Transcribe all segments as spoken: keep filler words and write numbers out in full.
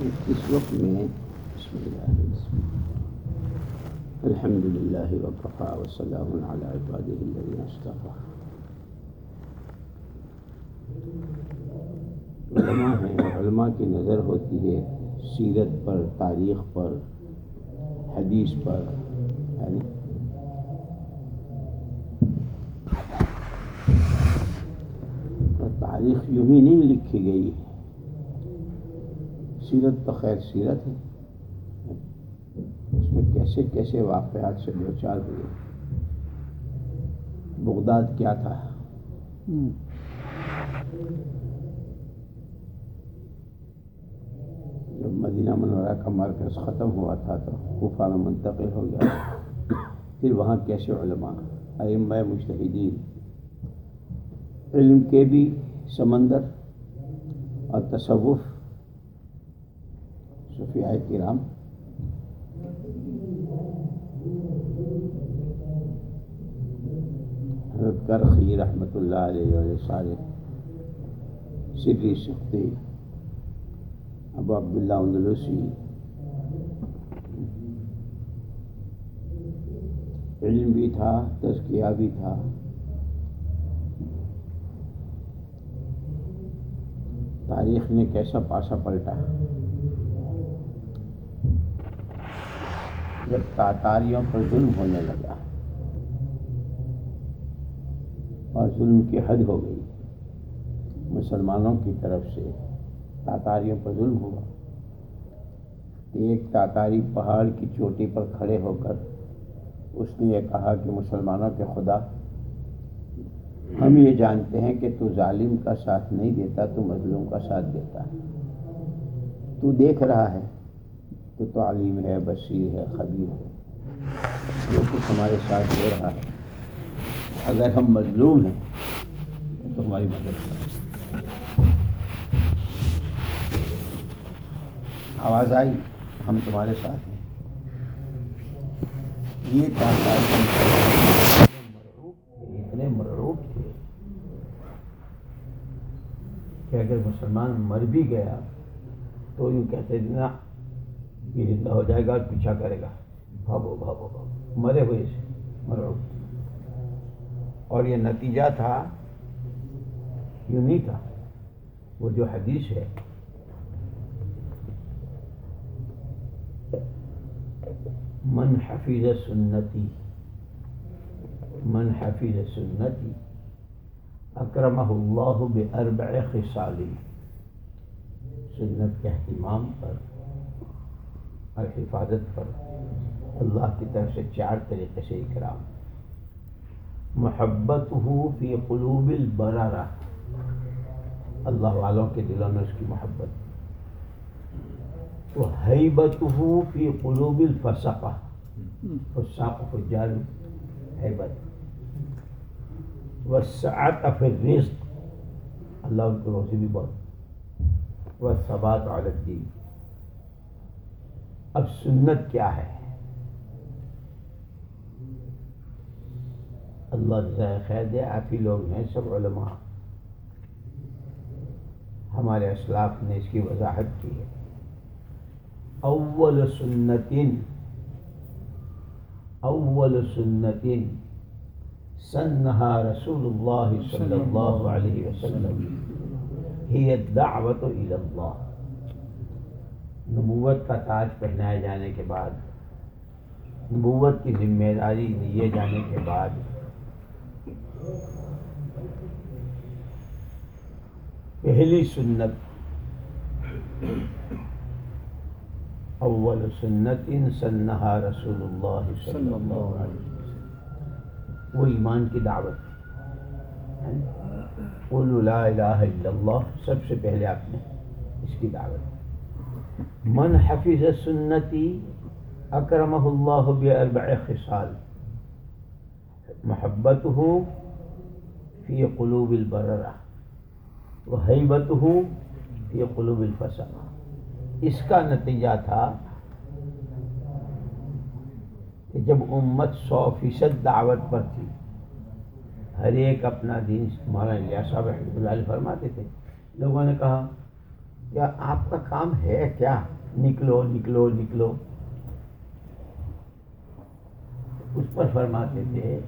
اس وقت میں بسم اللہ بسم اللہ الحمد للہ وکفیٰ وسلام علی عبادہ الذین اصطفیٰ. علماء ہیں اور علماء کی نظر ہوتی ہے سیرت پر، تاریخ پر، حدیث پر. یعنی تاریخ یوں ہی نہیں لکھی گئی ہے، سیرت تو خیر سیرت ہے، اس میں کیسے کیسے واقعات سے دو چار ہوئے. بغداد کیا تھا، جب مدینہ منورہ کا مرکز ختم ہوا تھا تو کوفہ میں منتقل ہو گیا. پھر وہاں کیسے علماء ائمہ مجتہدین، علم کے بھی سمندر اور تصوف صوفیاء کرام. حضرت کرخی رحمۃ اللہ علیہ وآلہ سارے سری سختی، ابو عبداللہ اندلسی، علم بھی تھا، تزکیہ بھی تھا. تاریخ نے کیسا پاسا پلٹا. جب تاتاریوں پر ظلم ہونے لگا اور ظلم کی حد ہو گئی، مسلمانوں کی طرف سے تاتاریوں پر ظلم ہوا. ایک تاتاری پہاڑ کی چوٹی پر کھڑے ہو کر اس نے یہ کہا کہ مسلمانوں کے خدا، ہم یہ جانتے ہیں کہ تو ظالم کا ساتھ نہیں دیتا، تو مظلوم کا ساتھ دیتا ہے. تو دیکھ رہا ہے، تو تو علیم ہے، بصیر ہے، خبیر ہے، جو کچھ ہمارے ساتھ ہو رہا ہے. اگر ہم مظلوم ہیں تو ہماری مدد کریں. آواز آئی، ہم تمہارے ساتھ ہیں. یہ اتنے مرعوب تھے کہ اگر مسلمان مر بھی گیا تو یوں کہتے تھے نا، یہ زندہ ہو جائے گا اور پیچھا کرے گا، بھاگو بھاگو بھاگو، مرے ہوئے سے مرعوب. اور یہ نتیجہ تھا، یوں نہیں تھا. وہ جو حدیث ہے، من حفظ سنتی من حفظ سنتی اکرمہ اللہ باربع خصال. سنت کے اہتمام پر اور حفاظت پر اللہ کی طرف سے چار طریقے سے اکرام. محبتہ فی قلوب البررہ، اللہ والوں کے دلوں میں اس کی محبت. وہیبتہ فی قلوب الفسقہ، فساق فجار ہیبت. والسعۃ فی الرزق، اللہ ان کو روزی بھی بہت. والثبات علی الدین. اب سنت کیا ہے؟ اللہ جزائے خیر دے، آپ ہی لوگ ہیں سب علماء، ہمارے اسلاف نے اس کی وضاحت کی ہے. اول سنت اول سنت سنہا رسول اللہ صلی اللہ علیہ وسلم ہی الدعوت الی اللہ. نبوت کا تاج پہنائے جانے کے بعد، نبوت کی ذمہ داری لیے جانے کے بعد، پہلی سنت، اول سنت سنہا رسول اللہ صلی اللہ علیہ وسلم، وہ ایمان کی دعوت. قولوا لا الہ الا اللہ، سب سے پہلے آپ نے اس کی دعوت. من حفظ سنتی اکرمہ اللہ باربع خصال، محبتہ فی قلوب البررہ، وہیبتہ فی قلوب الفسقہ. اس کا نتیجہ تھا کہ جب امت سو فیصد دعوت پر تھی، ہر ایک اپنا دین، مولانا الیاس رحمۃ اللہ علیہ فرماتے تھے، لوگوں نے کہا کیا آپ کا کام ہے کیا؟ نکلو نکلو نکلو. اس پر فرماتے تھے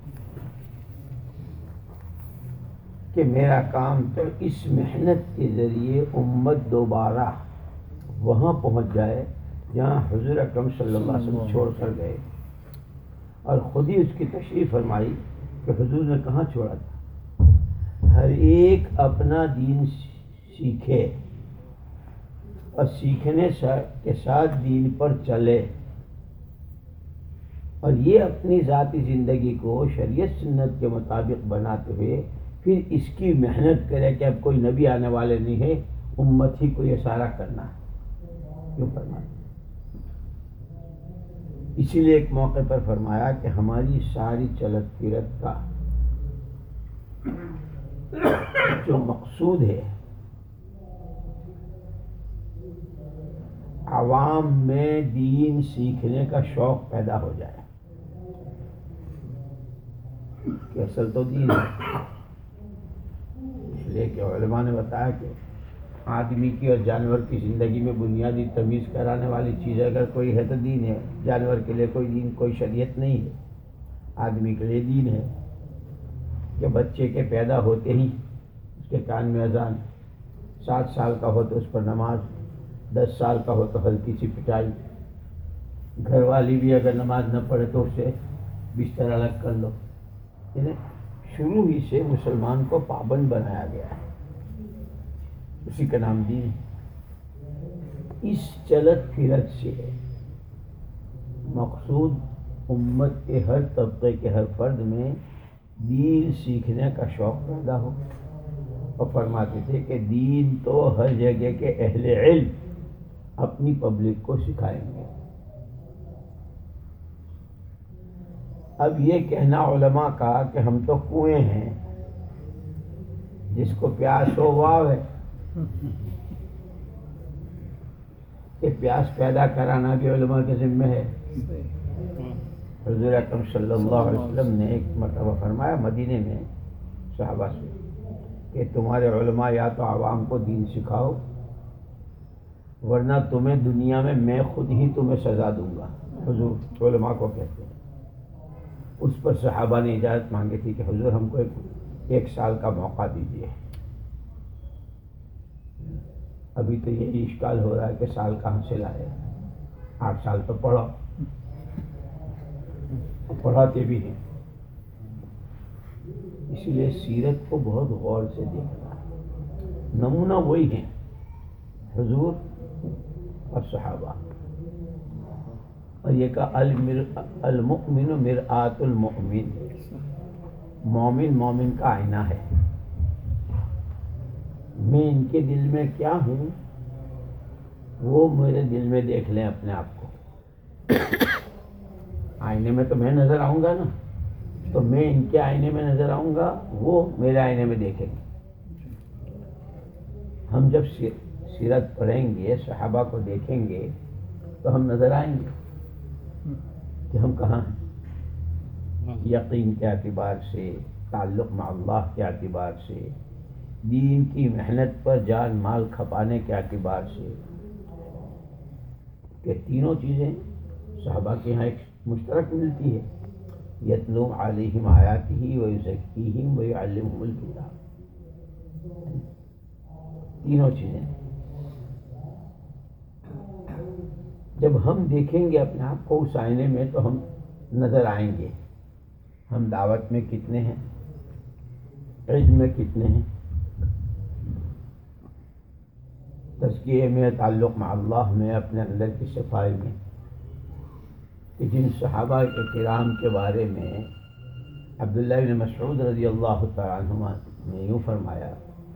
کہ میرا کام تو اس محنت کے ذریعے امت دوبارہ وہاں پہنچ جائے جہاں حضور اکرم صلی اللہ علیہ وسلم چھوڑ کر گئے. اور خود ہی اس کی تشریح فرمائی کہ حضور نے کہاں چھوڑا تھا. ہر ایک اپنا دین سیکھے اور سیکھنے کے ساتھ دین پر چلے، اور یہ اپنی ذاتی زندگی کو شریعت سنت کے مطابق بناتے ہوئے پھر اس کی محنت کرے کہ اب کوئی نبی آنے والے نہیں ہے، امت ہی کو یہ سارا کرنا ہے. کیوں فرمایا؟ اسی لیے ایک موقع پر فرمایا کہ ہماری ساری چلت پھرت کا جو مقصود ہے عوام میں دین سیکھنے کا شوق پیدا ہو جائے کہ اصل تو دین ہے. اس لیے کہ علماء نے بتایا کہ آدمی کی اور جانور کی زندگی میں بنیادی تمیز کرانے والی چیز اگر کوئی ہے تو دین ہے. جانور کے لیے کوئی دین کوئی شریعت نہیں ہے، آدمی کے لیے دین ہے کہ بچے کے پیدا ہوتے ہی اس کے کان میں اذان، سات سال کا ہو تو اس پر نماز، دس سال کا ہو تو ہلکی سی پٹائی، گھر والی بھی اگر نماز نہ پڑھے تو اسے بستر الگ کر لو. یعنی شروع ہی سے مسلمان کو پابند بنایا گیا ہے، اسی کا نام دین ہے. اس چلت پھرت سے مقصود امت کے ہر طبقے کے ہر فرد میں دین سیکھنے کا شوق پیدا ہو. اور فرماتے تھے کہ دین تو ہر جگہ کے اہل علم اپنی پبلک کو سکھائیں گے. اب یہ کہنا علماء کا کہ ہم تو کنویں ہیں، جس کو پیاس ہو واو ہے، کہ پیاس پیدا کرانا بھی علماء کے ذمہ ہے. حضور اکرم صلی اللہ علیہ وسلم نے ایک مرتبہ فرمایا مدینے میں صحابہ سے کہ تمہارے علماء یا تو عوام کو دین سکھاؤ ورنہ تمہیں دنیا میں میں خود ہی تمہیں سزا دوں گا. حضور علماء کو کہتے ہیں. اس پر صحابہ نے اجازت مانگی تھی کہ حضور ہم کو ایک, ایک سال کا موقع دیجیے. ابھی تو یہ اشکال ہو رہا ہے کہ سال کہاں سے لائے، آٹھ سال تو پڑھو، پڑھاتے بھی ہیں. اسی لیے سیرت کو بہت غور سے دیکھنا ہے. نمونہ وہی ہیں حضور اور صحابہ. اور یہ کہا المؤمن مرآت المؤمن، مومن مومن کا آئینہ ہے. میں ان کے دل میں کیا ہوں وہ میرے دل میں دیکھ لیں اپنے آپ کو. آئینے میں تو میں نظر آؤں گا نا، تو میں ان کے آئینے میں نظر آؤں گا، وہ میرے آئینے میں دیکھیں گے. ہم جب سیرت پڑھیں گے، صحابہ کو دیکھیں گے تو ہم نظر آئیں گے کہ ہم کہاں ہیں. یقین کے اعتبار سے، تعلق مع اللہ کے اعتبار سے، دین کی محنت پر جان مال کھپانے کے اعتبار سے، کہ تینوں چیزیں صحابہ کے یہاں ایک مشترک ملتی ہے. یتلو علیہم آیاتہ ویزکیہم ویعلمہم الکتاب. تینوں چیزیں جب ہم دیکھیں گے اپنے آپ کو اس آئینے میں تو ہم نظر آئیں گے ہم دعوت میں کتنے ہیں، علم میں کتنے ہیں، تزکیے میں، تعلق مع اللہ میں، اپنے اندر کی صفائی میں. کہ جن صحابہ کے کرام کے بارے میں عبداللہ بن مسعود رضی اللہ تعالیٰ عنہما نے یوں فرمایا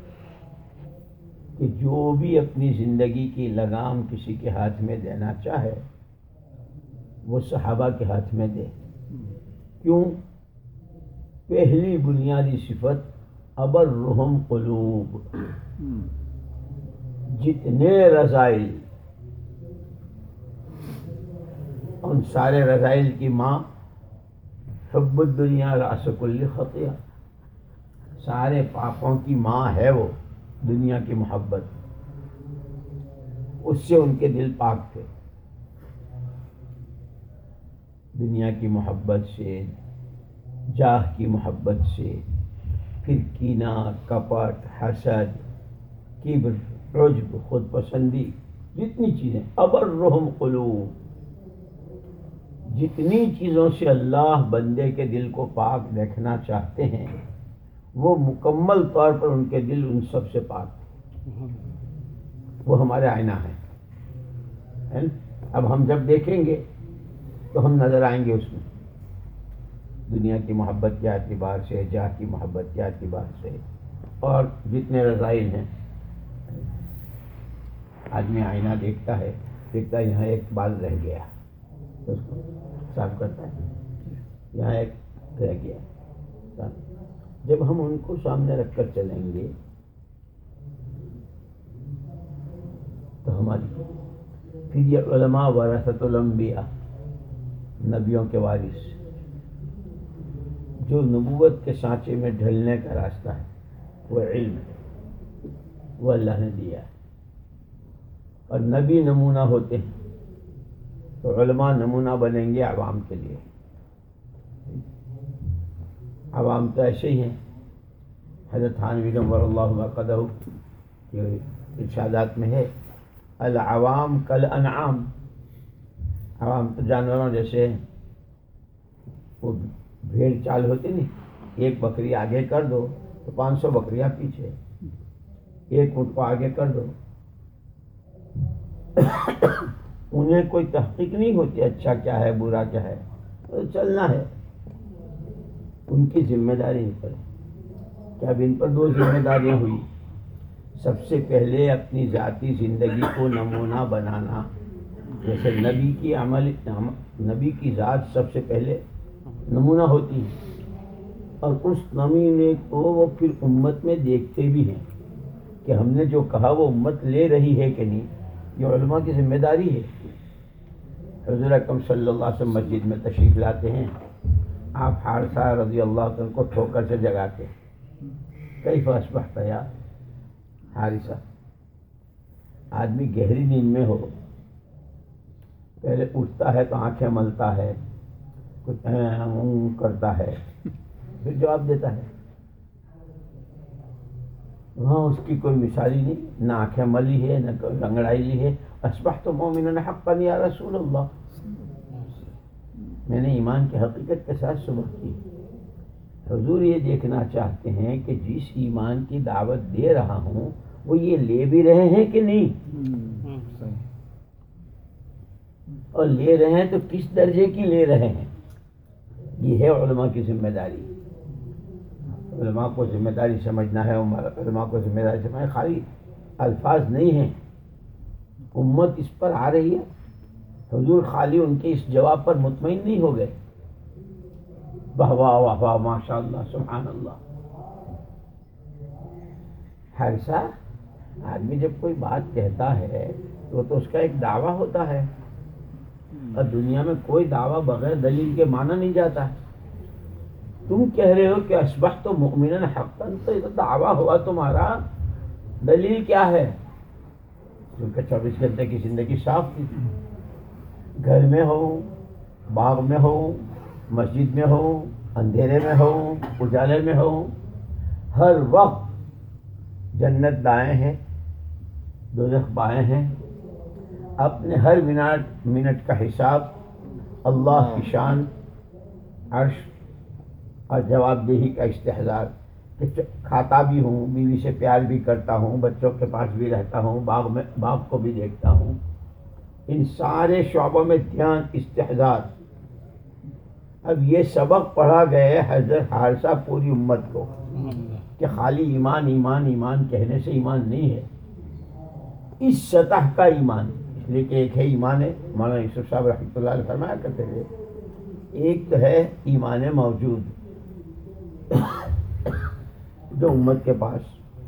کہ جو بھی اپنی زندگی کی لگام کسی کے ہاتھ میں دینا چاہے وہ صحابہ کے ہاتھ میں دے. کیوں؟ پہلی بنیادی صفت ابرہم قلوب. جتنے رذائل، ان سارے رذائل کی ماں حب الدنیا راس کل خطیہ، سارے پاپوں کی ماں ہے وہ دنیا کی محبت. اس سے ان کے دل پاک تھے، دنیا کی محبت سے، جاہ کی محبت سے، پھر کینہ، کپٹ، حسد، کبر، عجب، خود پسندی، جتنی چیزیں، ابرہم قلوب، جتنی چیزوں سے اللہ بندے کے دل کو پاک دیکھنا چاہتے ہیں وہ مکمل طور پر ان کے دل ان سب سے پاک ہیں۔ وہ ہمارے آئینہ ہیں۔ اب ہم جب دیکھیں گے تو ہم نظر آئیں گے اس میں، دنیا کی محبت کے اعتبار سے، جاہ کی محبت کے اعتبار سے، اور جتنے رذائل ہیں۔ آدمی آئینہ دیکھتا ہے، دیکھتا ہے یہاں ایک بال رہ گیا، اس کو صاف کرتا ہے، یہاں ایک رہ گیا۔ جب ہم ان کو سامنے رکھ کر چلیں گے تو ہماری پھر یہ علماء ورثۃ الانبیاء، نبیوں کے وارث، جو نبوت کے سانچے میں ڈھلنے کا راستہ ہے وہ علم ہے، وہ اللہ نے دیا ہے، اور نبی نمونہ ہوتے ہیں تو علماء نمونہ بنیں گے عوام کے لیے۔ عوام تو ایسے ہی ہیں، حضرت تھانوی نور اللہ مرقدہ کے ارشادات میں ہے العوام کالانعام، عوام تو جانوروں جیسے ہیں، وہ بھیڑ چال ہوتی نہیں، ایک بکری آگے کر دو تو پانچ سو بکریاں پیچھے، ایک اونٹ کو آگے کر دو، انہیں کوئی تحقیق نہیں ہوتی اچھا کیا ہے برا کیا ہے، چلنا ہے، ان کی ذمہ داری ان پر ہے۔ کہ اب ان پر دو ذمہ داریاں ہوئی، سب سے پہلے اپنی ذاتی زندگی کو نمونہ بنانا، جیسے نبی کی عمل، نبی کی ذات سب سے پہلے نمونہ ہوتی ہے، اور اس نمونے کو وہ پھر امت میں دیکھتے بھی ہیں کہ ہم نے جو کہا وہ امت لے رہی ہے کہ نہیں۔ یہ علماء کی ذمہ داری ہے۔ حضور اکرم صلی اللہ علیہ وسلم مسجد میں تشریف لاتے ہیں، آپ حارثہ رضی اللہ عنہ کو ٹھوکر سے جگاتے ہیں، کیف اصبحت یا حارثہ؟ آدمی گہری نیند میں ہو، پہلے اٹھتا ہے تو آنکھیں ملتا ہے، کچھ اوں کرتا ہے، پھر جواب دیتا ہے۔ وہاں اس کی کوئی مثالی نہیں، نہ آنکھیں ملی ہے نہ رنگڑائی لی ہے۔ اصبحت مومنا حقا یا رسول اللہ، میں نے ایمان کی حقیقت کے ساتھ صبح کی۔ حضور یہ دیکھنا چاہتے ہیں کہ جس ایمان کی دعوت دے رہا ہوں وہ یہ لے بھی رہے ہیں کہ نہیں، اور لے رہے ہیں تو کس درجے کی لے رہے ہیں۔ یہ ہے علماء کی ذمہ داری۔ علماء کو ذمہ داری سمجھنا ہے، علماء کو ذمہ داری سمجھنا ہے، خالی الفاظ نہیں ہیں، امت اس پر آ رہی ہے۔ حضور خالی ان کے اس جواب پر مطمئن نہیں ہو گئے، واہ واہ واہ واہ ماشاء اللہ سبحان اللہ۔ حارثہ، آدمی جب کوئی بات کہتا ہے تو تو اس کا ایک دعویٰ ہوتا ہے، اور دنیا میں کوئی دعویٰ بغیر دلیل کے مانا نہیں جاتا۔ تم کہہ رہے ہو کہ اصبحت مؤمنا حقا، تو یہ تو دعویٰ ہوا تمہارا، دلیل کیا ہے؟ کیونکہ چوبیس گھنٹے کی زندگی صاف تھی، گھر میں ہو، باغ میں ہو، مسجد میں ہو، اندھیرے میں ہو، اجالے میں ہو، ہر وقت جنت دائیں ہے، دوزخ بائیں ہیں، اپنے ہر منٹ منٹ کا حساب، اللہ کی شان، عرش اور جواب دہی کا استحضار، کہ کھاتا بھی ہوں، بیوی سے پیار بھی کرتا ہوں، بچوں کے پاس بھی رہتا ہوں، باغ میں باغ کو بھی دیکھتا ہوں، ان سارے شعبوں میں دھیان، استحضار۔ اب یہ سبق پڑھا گئے حضرت حارثہ پوری امت کو کہ خالی ایمان ایمان ایمان کہنے سے ایمان نہیں ہے، اس سطح کا ایمان۔ اس لیے کہ ایک ہے ایمان ہے، مولانا یوسف صاحب رحمۃ اللہ علیہ فرمایا کرتے تھے، ایک تو ہے ایمان موجود جو امت کے پاس،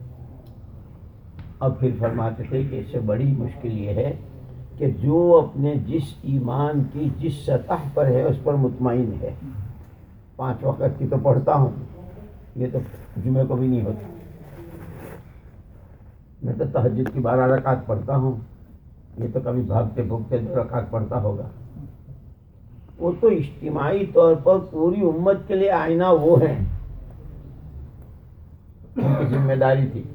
اور پھر فرماتے تھے کہ اس سے بڑی مشکل یہ ہے کہ جو اپنے جس ایمان کی جس سطح پر ہے اس پر مطمئن ہے۔ پانچ وقت کی تو پڑھتا ہوں، یہ تو جمعے کو بھی نہیں ہوتا، میں تو تہجد کی بارہ رکعت پڑھتا ہوں، یہ تو کبھی بھاگتے بھوگتے دو رکعت پڑھتا ہوگا. وہ تو اجتماعی طور پر پوری امت کے لیے آئینہ وہ ہیں، ان کی ذمہ داری تھی.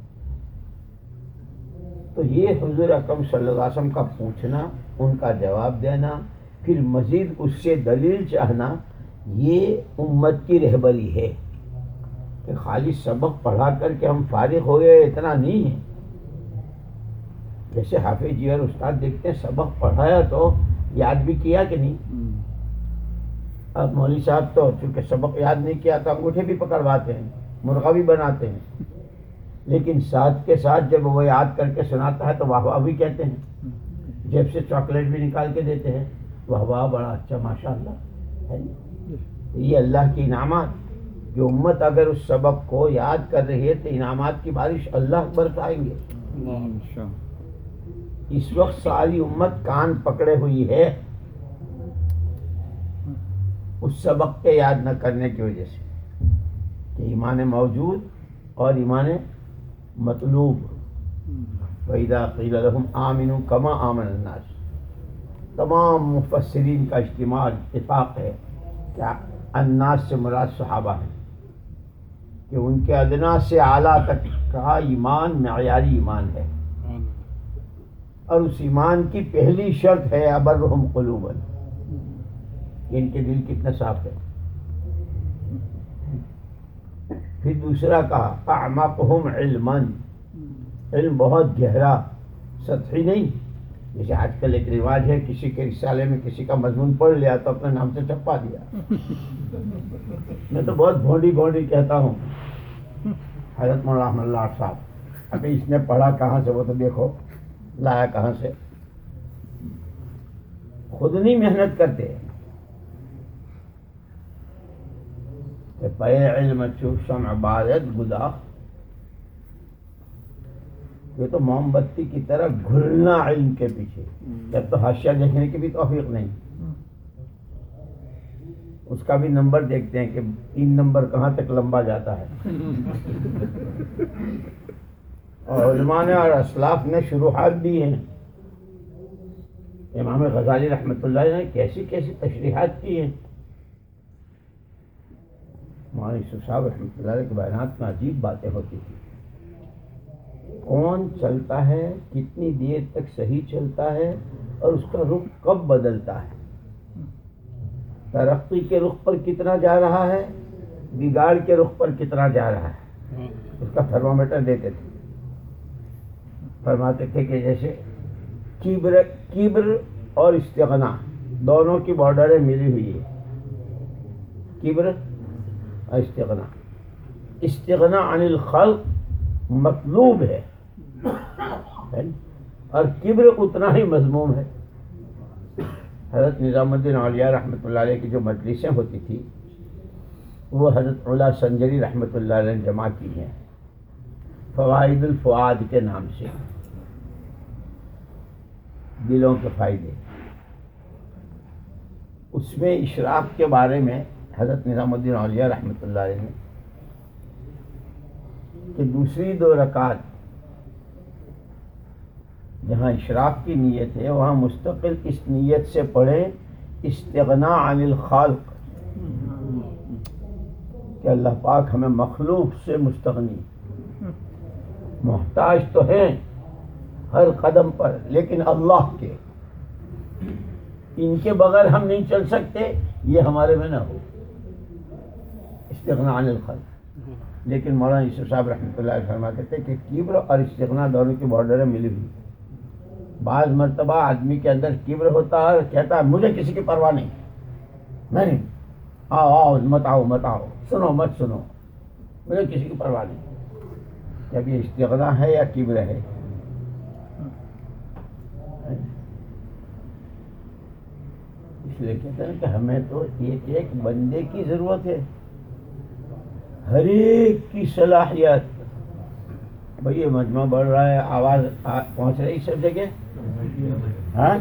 تو یہ حضور اکرم صلی اللہ علیہ وسلم کا پوچھنا، ان کا جواب دینا، پھر مزید اس سے دلیل چاہنا، یہ امت کی رہبری ہے کہ خالی سبق پڑھا کر کے ہم فارغ ہو گئے اتنا نہیں ہے. جیسے حافظ جی اور استاد دیکھتے ہیں سبق پڑھایا تو یاد بھی کیا کہ نہیں. اب مولوی صاحب تو چونکہ سبق یاد نہیں کیا تو انگوٹھے بھی پکڑواتے ہیں، مرغا بھی بناتے ہیں، لیکن ساتھ کے ساتھ جب وہ یاد کر کے سناتا ہے تو واہ واہ بھی کہتے ہیں، جیب سے چاکلیٹ بھی نکال کے دیتے ہیں، واہ واہ بڑا اچھا ماشاء اللہ ہے. یہ اللہ کی انعامات، جو امت اگر اس سبق کو یاد کر رہی ہے تو انعامات کی بارش اللہ برسائیں گے. اس وقت ساری امت کان پکڑے ہوئی ہے اس سبق کے یاد نہ کرنے کی وجہ سے کہ ایمان موجود اور ایمان مطلوب. وَإِذَا قِيلَ لَهُمْ آمِنُوا كَمَا آمَنَ النَّاسُ، تمام مفسرین کا اجتماع اتفاق ہے کہ الناس سے مراد صحابہ ہیں، کہ ان کے ادنا سے اعلیٰ تک کا ایمان معیاری ایمان ہے، اور اس ایمان کی پہلی شرط ہے ابرہم قلوبا، ان کے دل کتنا صاف ہے. پھر دوسرا کہا اعمقہم علما، علم بہت گہرا، سطحی نہیں. جیسے آج کل ایک رواج ہے کسی کے رسالے میں کسی کا مضمون پڑھ لیا تو اپنے نام سے چھپا دیا. میں تو بہت بھونڈی بھونڈی کہتا ہوں، حضرت مولانا احمد اللہ صاحب، ابھی اس نے پڑھا کہاں سے وہ تو دیکھو لایا کہاں سے. خود نہیں محنت کرتے کہ پے علم چو شمع بارد گدا، یہ تو موم بتی کی طرح گھلنا علم کے پیچھے. جب تو حاشیہ دیکھنے کی بھی توفیق نہیں، اس کا بھی نمبر دیکھتے ہیں کہ تین نمبر کہاں تک لمبا جاتا ہے. اور علماء نے اور اسلاف نے شروحات دی ہیں. امام غزالی رحمۃ اللہ علیہ نے کیسی کیسی تشریحات کی ہیں. مولانا یوسف صاحب رحمۃ اللہ علیہ کے بیانات میں عجیب باتیں ہوتی تھی. کون چلتا ہے، کتنی دیر تک صحیح چلتا ہے، اور اس کا رخ کب بدلتا ہے، ترقی کے رخ پر کتنا جا رہا ہے، بگاڑ کے رخ پر کتنا جا رہا ہے، اس کا تھرمامیٹر دیتے تھے. فرماتے تھے کہ جیسے کبر کبر اور استغنا دونوں کی بارڈریں ملی ہوئی ہے. کبر اور استغنا، استغنا عن الخلق مطلوب ہے اور کبر اتنا ہی مذموم ہے. حضرت نظام الدین اولیاء رحمۃ اللہ علیہ کی جو مجلسیں ہوتی تھی وہ حضرت علا سنجری رحمۃ اللہ علیہ نے جمع کی ہیں فوائد الفؤاد کے نام سے، دلوں کے فائدے. اس میں اشراق کے بارے میں حضرت نظام الدین اولیاء رحمۃ اللہ علیہ نے کہ دوسری دو رکعت جہاں اشراق کی نیت ہے وہاں مستقل اس نیت سے پڑھیں استغنا عن الخالق، کہ اللہ پاک ہمیں مخلوق سے مستغنی، محتاج تو ہیں ہر قدم پر لیکن اللہ کے، ان کے بغیر ہم نہیں چل سکتے، یہ ہمارے میں نہ ہو. استغنا عن الخلق. لیکن مولانا یوسف صاحب رحمۃ اللہ علیہ فرماتے تھے کہ کبر اور استغنا دونوں کی بارڈریں ملی ہوئی. بعض مرتبہ آدمی کے اندر کبر ہوتا ہے اور کہتا ہے مجھے کسی کی پرواہ نہیں، نہیں آؤ آؤ مت آؤ مت آؤ، سنو مت سنو، مجھے کسی کی پرواہ نہیں. جب یہ استغنا ہے یا کبر ہے؟ اس لیے کہتے ہیں کہ ہمیں تو ایک ایک بندے کی ضرورت ہے، ہر ایک کی صلاحیت. بھئی یہ مجمع بڑھ رہا ہے، آواز پہنچ رہی سب جگہ. ہاں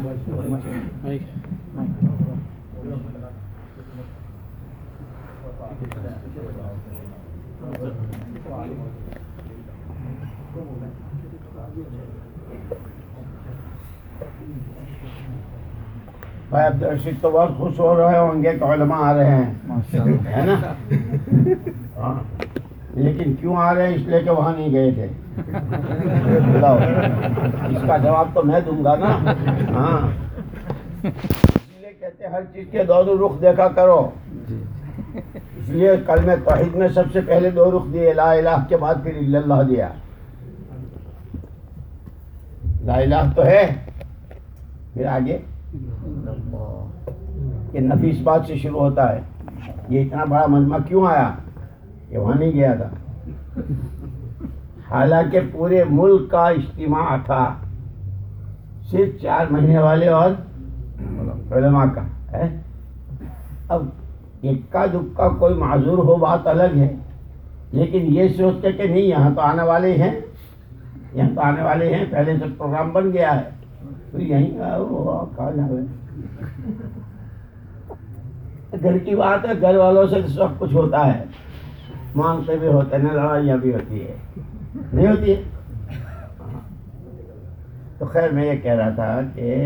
بھائی عبدالرشید تو بہت خوش ہو رہے ہوں گے کہ علماء آ رہے ہیں، ہے نا؟ ہاں، لیکن کیوں آ رہے ہیں؟ اس لیے کہ وہاں نہیں گئے تھے۔ بتاؤ، اس کا جواب تو میں دوں گا نا۔ ہاں، اس لیے کہتے ہیں ہر چیز کے دونوں رخ دیکھا کرو۔ اس لیے کلمہ توحید میں سب سے پہلے دو رخ دیے، لا الہ کے بعد پھر الا اللہ دیا۔ لا الہ تو ہے، پھر آگے کہ نفی اس بات سے شروع ہوتا ہے۔ یہ اتنا بڑا مجمع کیوں آیا؟ کہ وہاں نہیں گیا تھا، حالانکہ پورے ملک کا اجتماع تھا، صرف چار مہینے والے اور علماء کا ہے۔ اب اکا دکا کوئی معذور ہو بات الگ ہے، لیکن یہ سوچتے کہ نہیں یہاں تو آنے والے ہیں، یہاں تو آنے والے ہیں، پہلے سے پروگرام بن گیا ہے، تو یہیں کہا جاوے۔ گھر کی بات ہے، گھر والوں سے سب کچھ ہوتا ہے، مانگتے بھی ہوتے ہیں، لڑائیاں بھی ہوتی ہے، نہیں ہوتی ہے؟ تو خیر میں یہ کہہ رہا تھا کہ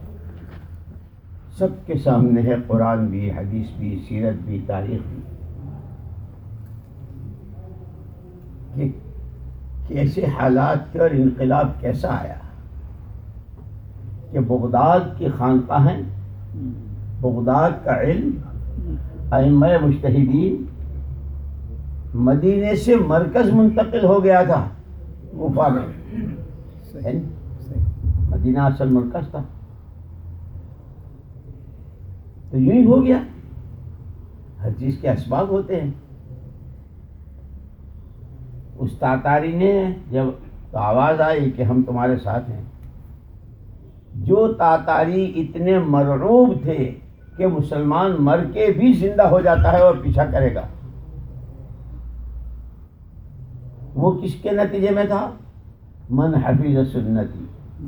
سب کے سامنے ہے، قرآن بھی، حدیث بھی، سیرت بھی، تاریخ بھی، کہ کیسے حالات تھے اور انقلاب کیسا آیا۔ کہ بغداد کی خانقاہیں، بغداد کا علم، ائمہ مجتہدین، مدینے سے مرکز منتقل ہو گیا تھا کوفہ میں، مدینہ اصل مرکز تھا، تو یوں ہی ہو گیا۔ ہر چیز کے اسباب ہوتے ہیں۔ اس تاتاری نے جب تو آواز آئی کہ ہم تمہارے ساتھ ہیں، جو تاتاری اتنے مرعوب تھے کہ مسلمان مر کے بھی زندہ ہو جاتا ہے اور پیچھا کرے گا، وہ کس کے نتیجے میں تھا؟ من حفظ سنتی،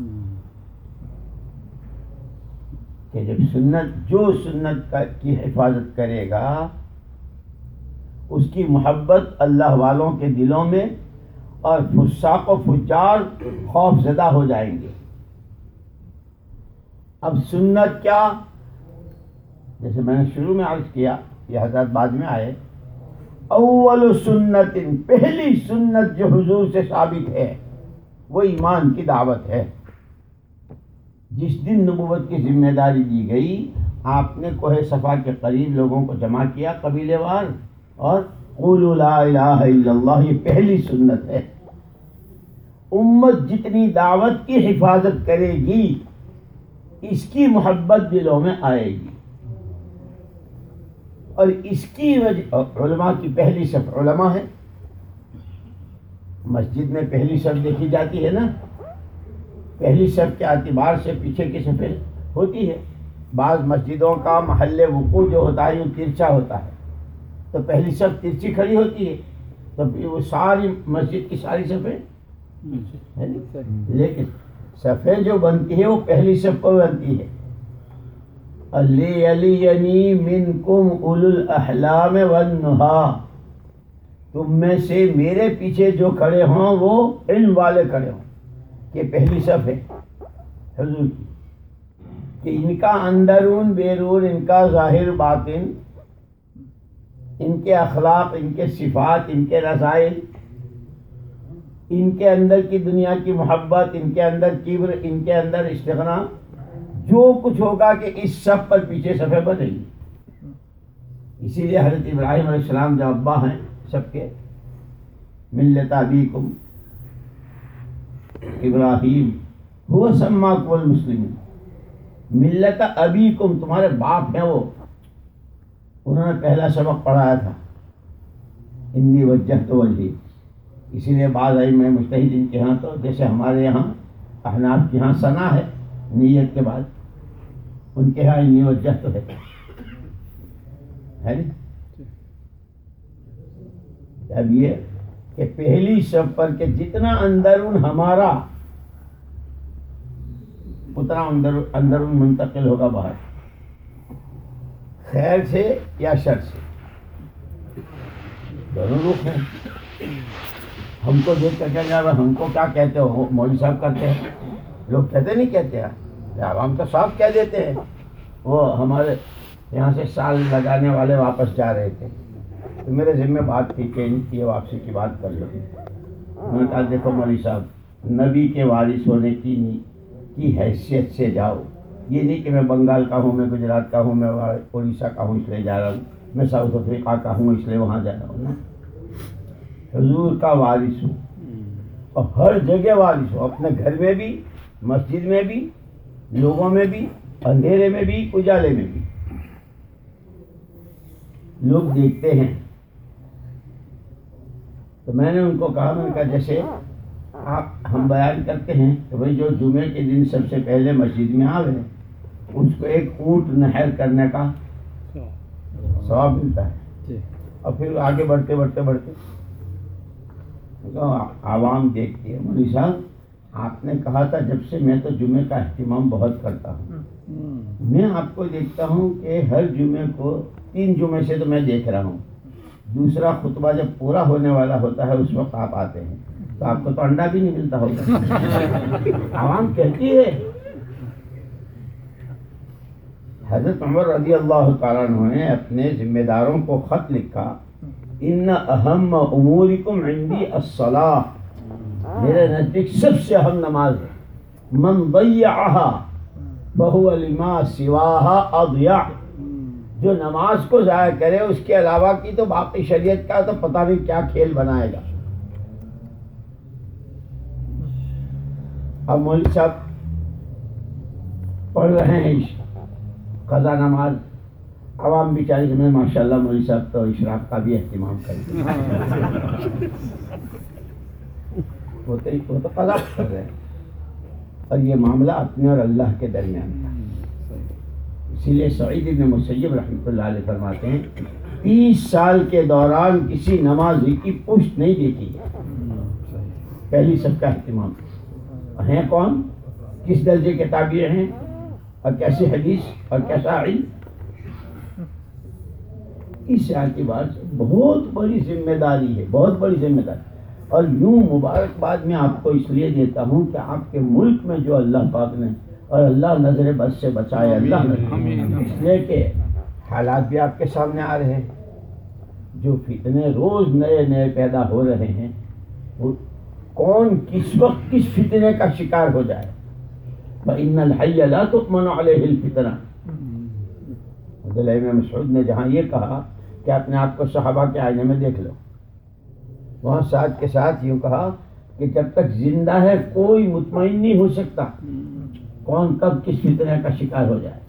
کہ جب سنت، جو سنت کی حفاظت کرے گا اس کی محبت اللہ والوں کے دلوں میں، اور فساق و فجار خوف زدہ ہو جائیں گے۔ اب سنت کیا؟ جیسے میں نے شروع میں عرض کیا، یہ حضرات بعد میں آئے، اول سنت، پہلی سنت جو حضور سے ثابت ہے وہ ایمان کی دعوت ہے۔ جس دن نبوت کی ذمہ داری دی گئی، آپ نے کوہ صفا کے قریب لوگوں کو جمع کیا قبیلے وار، اور قولوا لا الہ الا اللہ، یہ پہلی سنت ہے۔ امت جتنی دعوت کی حفاظت کرے گی، اس کی محبت دلوں میں آئے گی، اور اس کی وجہ علماء کی پہلی صف علماء ہے۔ مسجد میں پہلی صف دیکھی جاتی ہے نا، پہلی صف کے اعتبار سے پیچھے کی صفیں ہوتی ہے۔ بعض مسجدوں کا محل وقوع جو ہوتا ہے وہ ترچا ہوتا ہے، تو پہلی صف ترچی کھڑی ہوتی ہے، تو وہ ساری مسجد کی ساری صفیں، لیکن صفیں جو بنتی ہے وہ پہلی صف پر بنتی ہے۔ لِيَلِيَنِي مِنْكُمْ أُولُو الْأَحْلَامِ وَالنُّهَىٰ، تم میں سے میرے پیچھے جو کھڑے ہوں وہ علم والے کھڑے ہوں، کہ پہلی صف ہے حضور کی، کہ ان کا اندرون بیرون، ان کا ظاہر باطن، ان کے اخلاق، ان کے صفات، ان کے رذائل، ان کے اندر کی دنیا کی محبت، ان کے اندر کبر، ان کے اندر استغنا، جو کچھ ہوگا کہ اس صف پر پیچھے صفیں بنے گی۔ اسی لیے حضرت ابراہیم علیہ السلام جو ابا ہیں سب کے، ملت ابیکم ابراہیم هو سماکم المسلمین، ملت ابیکم، تمہارے باپ ہیں وہ، انہوں نے پہلا سبق پڑھایا تھا، انی وجہت وجہی۔ اسی لیے بعض ائمہ مجتہدین کے ہاں تو جیسے ہمارے یہاں احناف کے ہاں ثنا ہے نیت کے بعد، ان کے ہاں انی وجہت ہے، ہے نا؟ اب یہ کہ پہلی صف پر کہ جتنا اندرون ہمارا، اتنا اندر اندرون منتقل ہوگا باہر، خیر سے یا شر سے، دونوں رخ ہیں۔ ہم کو دیکھ کر کہیں گے ہم کو کیا کہتے ہو، مولوی صاحب کرتے ہیں، لوگ کہتے نہیں کہتے ہیں، عوام تو صاف کہہ دیتے ہیں وہ ہمارے یہاں سے سال لگانے والے واپس جا رہے تھے، تو میرے ذمہ بات تھی کہ ان کی واپسی کی بات کر لو. میں نے کہا دیکھو مولوی صاحب، نبی کے وارث ہونے کی کی حیثیت سے جاؤ. یہ نہیں کہ میں بنگال کا ہوں، میں گجرات کا ہوں، میں اڑیسہ کا ہوں اس لیے جا رہا ہوں، میں ساؤتھ افریقہ کا ہوں اس لیے وہاں جا رہا ہوں نا. حضور کا وارث ہوں اور ہر جگہ وارث ہوں، اپنے گھر میں بھی، مسجد میں بھی، لوگوں میں بھی، اندھیرے میں بھی، اجالے میں بھی. لوگ دیکھتے ہیں. تو میں نے ان کو کہا، میں نے کہا جیسے آپ ہم بیان کرتے ہیں کہ بھائی جو جمعے کے دن سب سے پہلے مسجد میں آوے اس کو ایک اونٹ نہر کرنے کا ثواب ملتا ہے، اور پھر آگے بڑھتے بڑھتے بڑھتے عوام دیکھتی ہے. مولوی صاحب آپ نے کہا تھا جب سے میں تو جمعے کا اہتمام بہت کرتا ہوں، میں آپ کو دیکھتا ہوں کہ ہر جمعے کو، تین جمعے سے تو میں دیکھ رہا ہوں، دوسرا خطبہ جب پورا ہونے والا ہوتا ہے اس وقت آپ آتے ہیں، تو آپ کو تو انڈا بھی نہیں ملتا ہوگا. عوام کہتی ہے. حضرت عمر رضی اللہ تعالیٰ عنہ نے اپنے ذمہ داروں کو خط لکھا، ان اہم امورکم عندی الصلاۃ، میرے نزدیک سب سے اہم نماز ہے. من ضیعها فهو لما سواها اضیع، جو نماز کو ضائع کرے اس کے علاوہ کی تو باقی شریعت کا تو پتہ نہیں کیا کھیل بنائے گا. اب مولوی صاحب پڑھ رہے ہیں قضا نماز، عوام بیچاری میں ماشاء اللہ مولوی صاحب تو اشراق کا بھی اہتمام کرتے ہیں، وہ تو قضا کر رہے ہیں، اور یہ معاملہ اپنے اور اللہ کے درمیان تھا. اسی لیے سعید بن مسیب رحمۃ اللہ علیہ فرماتے ہیں تیس سال کے دوران کسی نمازی کی پشت نہیں دیکھی. پہلی سب کا اہتمام ہیں کون، کس درجے کے تابعین ہیں، اور کیسے حدیث اور کیسا علم. اس اعتبار سے بہت بڑی ذمہ داری ہے، بہت بڑی ذمہ داری. اور یوں مبارکباد میں آپ کو اس لیے دیتا ہوں کہ آپ کے ملک میں جو اللہ پاک نے، اور اللہ نظر بد سے بچائے، اللہ نے، اس لیے کہ حالات بھی آپ کے سامنے آ رہے ہیں، جو فتنے روز نئے نئے پیدا ہو رہے ہیں، وہ کون کس وقت کس فتنے کا شکار ہو جائے. فَإِنَّ الْحَيَّ لَا تُؤْمَنُ عَلَيْهِ الْفِتْنَةُ. عبداللہ ابن مسعود نے جہاں یہ کہا کہ اپنے آپ کو صحابہ کے آئینے میں دیکھ لو، وہاں ساتھ کے ساتھ یوں کہا کہ جب تک زندہ ہے کوئی مطمئن نہیں ہو سکتا کون کب کس فتنے کا شکار ہو جائے.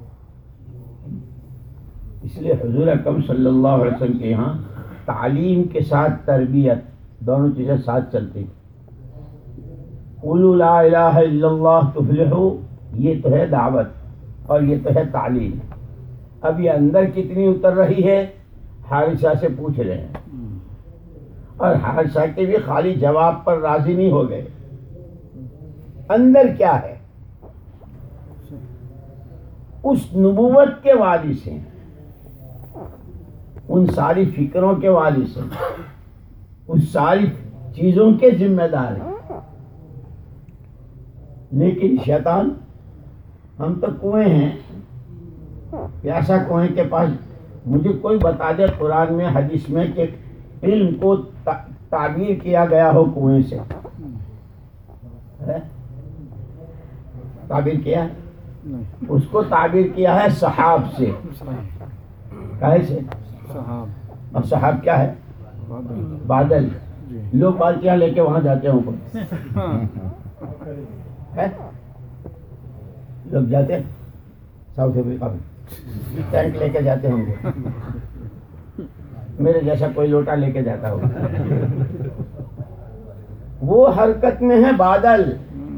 اس لیے حضور اکرم صلی اللہ علیہ وسلم کے یہاں تعلیم کے ساتھ تربیت دونوں چیزیں ساتھ چلتی. قولوا لا الہ الا اللہ تفلحوا، یہ تو ہے دعوت اور یہ تو ہے تعلیم. اب یہ اندر کتنی اتر رہی ہے حارثہ سے پوچھ رہے ہیں، اور حارثہ کے بھی خالی جواب پر راضی نہیں ہو گئے. اندر کیا ہے؟ اس نبوت کے وارث ہیں، ان ساری فکروں کے وارث ہیں، اس ساری چیزوں کے ذمہ دار ہیں. لیکن شیطان، ہم تو کنویں ہیں، پیاسا کنویں کے پاس. مجھے کوئی بتا دے قرآن میں حدیث میں کہ علم کو تعبیر کیا گیا ہو کنویں سے. تعبیر کیا ہے؟ اس کو تعبیر کیا ہے سحاب سے. کہے سے؟ اور سحاب کیا ہے؟ بادل. لوگ بالٹیاں لے کے وہاں جاتے ہیں اوپر، لوگ جاتے ہیں ساؤتھ افریقہ میں، ٹینک لے کے جاتے ہوں گے، میرے جیسا کوئی لوٹا لے کے جاتا ہوگا. وہ حرکت میں ہے بادل،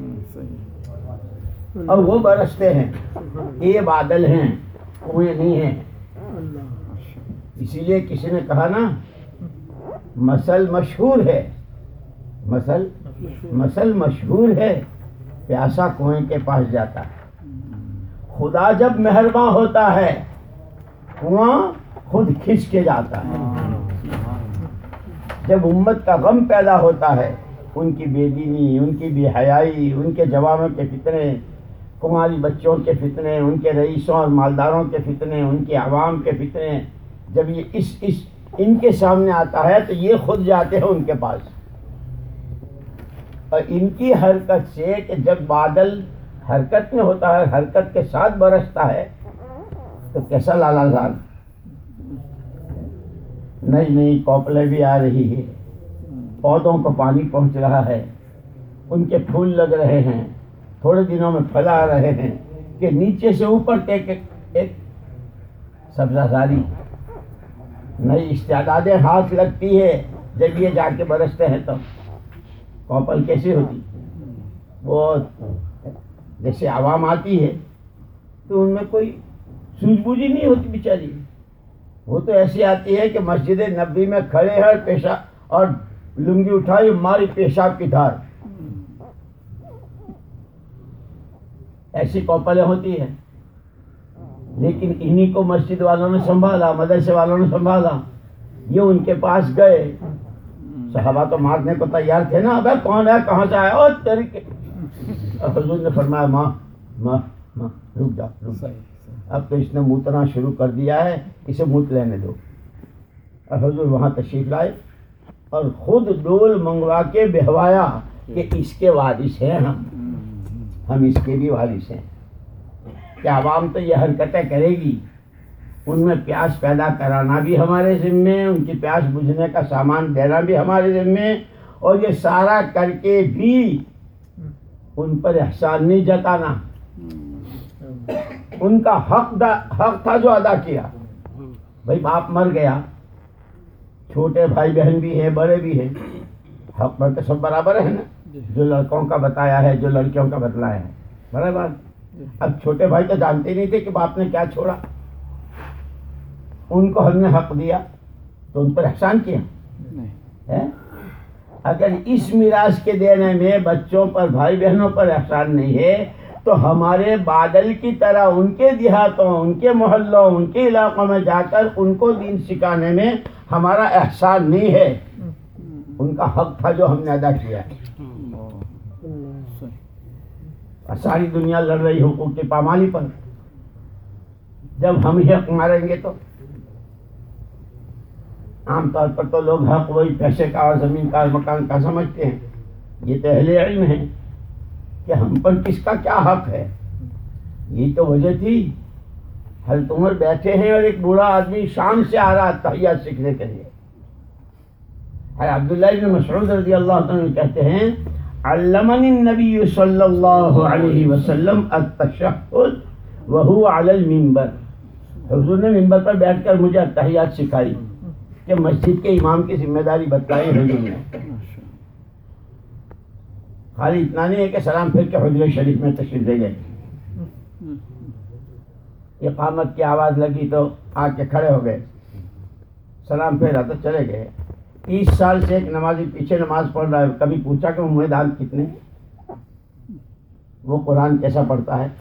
اور وہ برستے ہیں. یہ بادل ہیں، کنویں نہیں ہیں. اسی لیے کسی نے کہا نا، مثل مشہور ہے، مثل مثل مشہور ہے، پیاسا کنویں کے پاس جاتا ہے. خدا جب مہرباں ہوتا ہے کنواں خود کھنچ کے جاتا ہے. جب امت کا غم پیدا ہوتا ہے، ان کی بے دینی، ان کی بے حیائی، ان کے جوانوں کے فتنے، کماری بچوں کے فتنے، ان کے رئیسوں اور مالداروں کے فتنے، ان کے عوام کے فتنے، جب یہ اس اس ان کے سامنے آتا ہے تو یہ خود جاتے ہیں ان کے پاس. اور ان کی حرکت سے کہ جب بادل حرکت میں ہوتا ہے، حرکت کے ساتھ برستا ہے، تو کیسا لالا زار، نئی نئی کوپلیں بھی آ رہی ہے، پودوں کو پانی پہنچ رہا ہے، ان کے پھول لگ رہے ہیں، تھوڑے دنوں میں پھل آ رہے ہیں کہ نیچے سے اوپر ایک ایک سبزہ زاری، نئی استعدادیں ہاتھ لگتی ہے. جب یہ جا کے برستے ہیں تو کوپل کیسی ہوتی، وہ جیسے عوام آتی ہے تو ان میں کوئی سوجھ بوجھ ہی نہیں ہوتی بیچاری. وہ تو ایسی آتی ہے کہ مسجد نبی میں کھڑے ہیں اور پیشاب اور لنگی اٹھائی ماری پیشاب کی دھار، ایسی کوپلیں ہوتی ہیں. لیکن انہی کو مسجد والوں نے سنبھالا، مدرسے والوں نے سنبھالا. یہ ان کے پاس گئے، صحابہ تو مارنے کو تیار تھے نا، ابے کون ہے، کہاں سے آیا، اور تیری کے حضور نے فرمایا ماں ماں ماں رک جا رک جا، اب تو اس نے موتنا شروع کر دیا ہے، اسے موت لینے دو. اور حضور وہاں تشریف لائے اور خود ڈول منگوا کے بہوایا کہ اس کے وارث ہیں ہم ہم اس کے بھی وارث ہیں. کہ عوام تو یہ حرکتیں کرے گی، ان میں پیاس پیدا کرانا بھی ہمارے ذمے، ان کی پیاس بجھنے کا سامان دینا بھی ہمارے ذمے، اور یہ سارا کر کے بھی ان پر احسان نہیں جتانا. ان کا حق دا حق تھا جو ادا کیا. بھائی باپ مر گیا، چھوٹے بھائی بہن بھی ہیں، بڑے بھی ہیں، حق پر تو سب برابر ہے نا. جو لڑکوں کا بتایا ہے، جو لڑکیوں کا بتلایا ہے، برابر. اب چھوٹے بھائی تو جانتے نہیں تھے کہ باپ نے کیا چھوڑا، ان کو ہم نے حق دیا تو ان پر احسان کیا ہے. اگر اس میراث کے دینے میں بچوں پر، بھائی بہنوں پر احسان نہیں ہے تو ہمارے بادل کی طرح ان کے دیہاتوں، ان کے محلوں، ان کے علاقوں میں جا کر ان کو دین سکھانے میں ہمارا احسان نہیں ہے. ان کا حق تھا جو ہم نے ادا کیا. ساری دنیا لڑ رہی حقوق کی پامالی پر، جب ہم ہی حق ماریں گے تو عام طور پر تو لوگ حق وہی پیسے کا اور زمین کا اور مکان کا سمجھتے ہیں. یہ تو اہل علم ہے کہ ہم پر کس کا کیا حق ہے. یہ تو وجہ تھی. حضرت عمر بیٹھے ہیں اور ایک بوڑھا آدمی شام سے آ رہا تحیات سیکھنے کے لیے. عبداللہ بن مسعود رضی اللہ عنہ کہتے ہیں علمنی النبی صلی اللہ علیہ وسلم التشہد وہو علی المنبر. حضور نے منبر پر بیٹھ کر مجھے تحیات سکھائی کہ مسجد کے امام کی ذمہ داری بتلائی حضور نے. خالی اتنا نہیں ہے کہ سلام پھر کے حجرہ شریف میں تشریف لے گئے. اقامت کی آواز لگی تو آ کے کھڑے ہو گئے، سلام پھیرا تو چلے گئے. تیس سال سے ایک نمازی پیچھے نماز پڑھ رہا ہے، کبھی پوچھا کہ وہ دان کتنے، وہ قرآن کیسا پڑھتا ہے.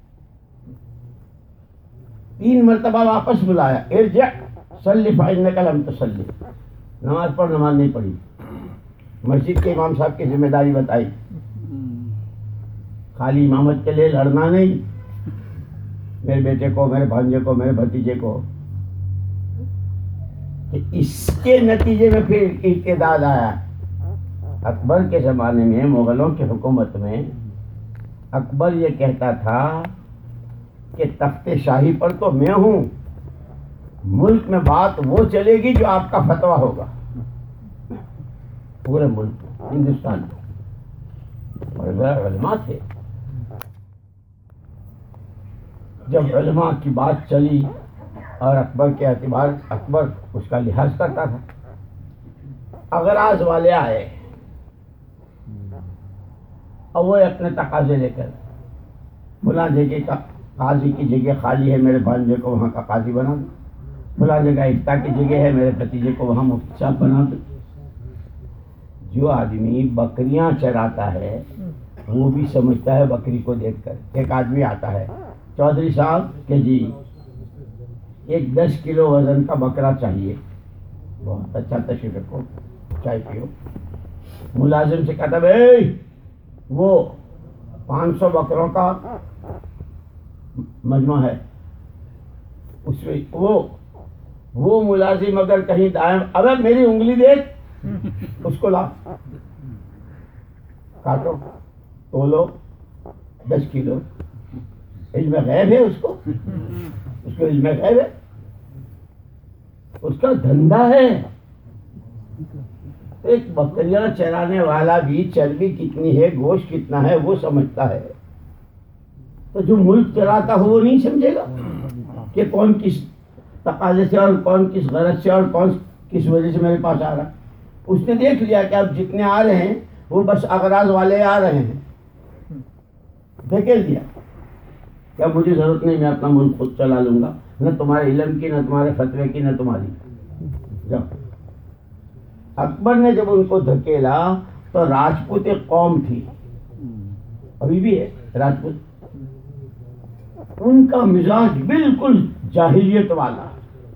تین مرتبہ واپس بلایا، ارجع صلی فإنک لم تصلی، نماز پڑھ، نماز نہیں پڑھی. مسجد کے امام صاحب کی ذمہ داری بتائی. خالی امامت کے لیے لڑنا نہیں، میرے بیٹے کو، میرے بھانجے کو، میرے بھتیجے کو. اس کے نتیجے میں پھر ارتداد آیا. اکبر کے زمانے میں، مغلوں کی حکومت میں، اکبر یہ کہتا تھا کہ تخت شاہی پر تو میں ہوں، ملک میں بات وہ چلے گی جو آپ کا فتویٰ ہوگا. پورے ملک میں، ہندوستان میں بڑے بڑے علماء تھے. جب علماء کی بات چلی اور اکبر کے اعتبار، اکبر اس کا لحاظ کرتا تھا. اغراض والے آئے اور وہ اپنے تقاضے لے کر، فلاں جگہ کا قاضی کی جگہ خالی ہے، میرے بھانجے کو وہاں کا قاضی بنا دو. فلاں جگہ افتاء کی جگہ ہے، میرے بھتیجے کو وہاں مفتی صاحب بنا دو. جو آدمی بکریاں چراتا ہے وہ بھی سمجھتا ہے بکری کو دیکھ کر. ایک آدمی آتا ہے، چودھری صاحب کہ جی ایک دس کلو وزن کا بکرا چاہیے. بہت اچھا، تشریف رکھو، چائے پیو. ملازم سے کہتا ہے وہ پانچ سو بکروں کا مجمع ہے، اس میں وہ وہ ملازم اگر کہیں دائیں، اگر میری انگلی دیکھ، اس کو لا، کاٹو، تولو، دس کلو، علم غیب ہے اس کو، اس کو علم غیب ہے، اس کا دھندا ہے۔ ایک بکریاں چرانے والا بھی چربی کتنی ہے، گوشت کتنا ہے وہ سمجھتا ہے، تو جو ملک چلاتا ہو وہ نہیں سمجھے گا کہ کون کس تقاضے سے اور کون کس غرض سے اور کون کس وجہ سے میرے پاس آ رہا ہے۔ اس نے دیکھ لیا کہ اب جتنے آ رہے ہیں وہ بس اغراض والے آ رہے ہیں، دھکیل دیا کہ اب مجھے ضرورت نہیں، میں اپنا ملک خود چلا لوں گا، نہ تمہارے علم کی، نہ تمہارے فتوے کی، نہ تمہاری۔ جب اکبر نے جب ان کو دھکیلا تو راجپوت ایک قوم تھی، ابھی بھی ہے راجپوت، ان کا مزاج بالکل جاہلیت والا۔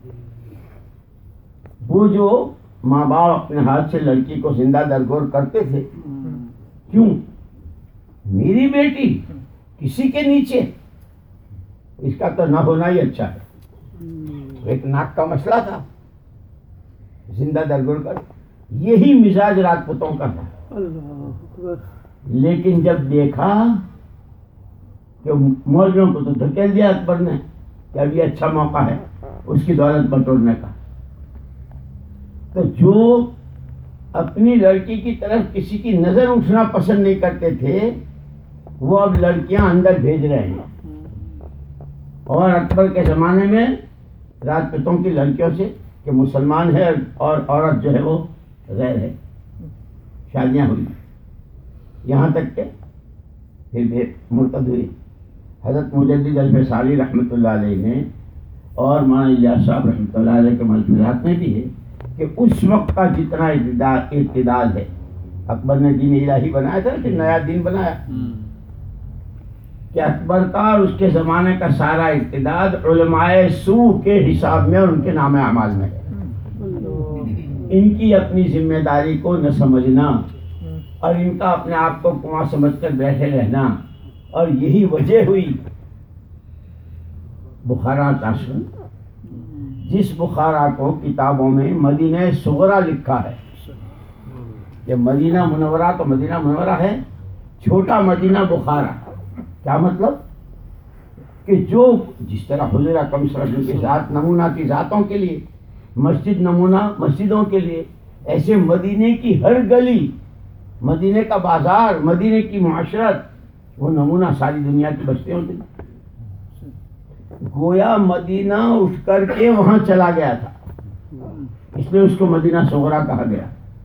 وہ جو ماں باپ اپنے ہاتھ سے لڑکی کو زندہ درگور کرتے تھے، کیوں؟ میری بیٹی کسی کے نیچے، اس کا تو نہ ہونا ہی اچھا ہے۔ ایک ناک کا مسئلہ تھا، زندہ درگور کر، یہی مزاج راجپوتوں کا تھا۔ لیکن جب دیکھا کہ مولویوں کو تو دھکیل دیا اکبر نے کہ اب یہ اچھا موقع ہے اس کی دولت بٹورنے کا، تو جو اپنی لڑکی کی طرف کسی کی نظر اٹھنا پسند نہیں کرتے تھے وہ اب لڑکیاں اندر بھیج رہے ہیں۔ اور اکبر کے زمانے میں راجپوتوں کی لڑکیوں سے کہ مسلمان ہے اور عورت جو ہے وہ غیر ہے، شادیاں ہوئی، یہاں تک کہ پھر بھی مرتد ہوئی۔ حضرت مجدد الفساری رحمۃ اللہ علیہ نے اور مولانا الیاس صاحب رحمۃ اللہ علیہ کے ملفوظات میں بھی ہے کہ اس وقت کا جتنا اعتدال ہے، اکبر نے دین الہی بنایا تھا کہ نیا دین بنایا، کہ اکبر کا اور اس کے زمانے کا سارا اعتداد علماء سو کے حساب میں اور ان کے نام اعمال میں ہے۔ ان کی اپنی ذمہ داری کو نہ سمجھنا اور ان کا اپنے آپ کو کنواں سمجھ کر بیٹھے رہنا، اور یہی وجہ ہوئی بخارا تاشن، جس بخارا کو کتابوں میں مدینہ صغرا لکھا ہے کہ مدینہ منورہ تو مدینہ منورہ ہے، چھوٹا مدینہ بخارا۔ کیا مطلب؟ کہ جو جس طرح حضور اکرم صلی اللہ علیہ وسلم کی ذات نمونہ کی ذاتوں کے لیے، مسجد نمونہ مسجدوں کے لیے، ایسے مدینے کی ہر گلی، مدینے کا بازار، مدینے کی معاشرت وہ نمونہ ساری دنیا کی بستیوں کے لیے۔ گویا مدینہ اٹھ کر کے وہاں چلا گیا تھا، اس لیے اس کو مدینہ صغرا کہا گیا۔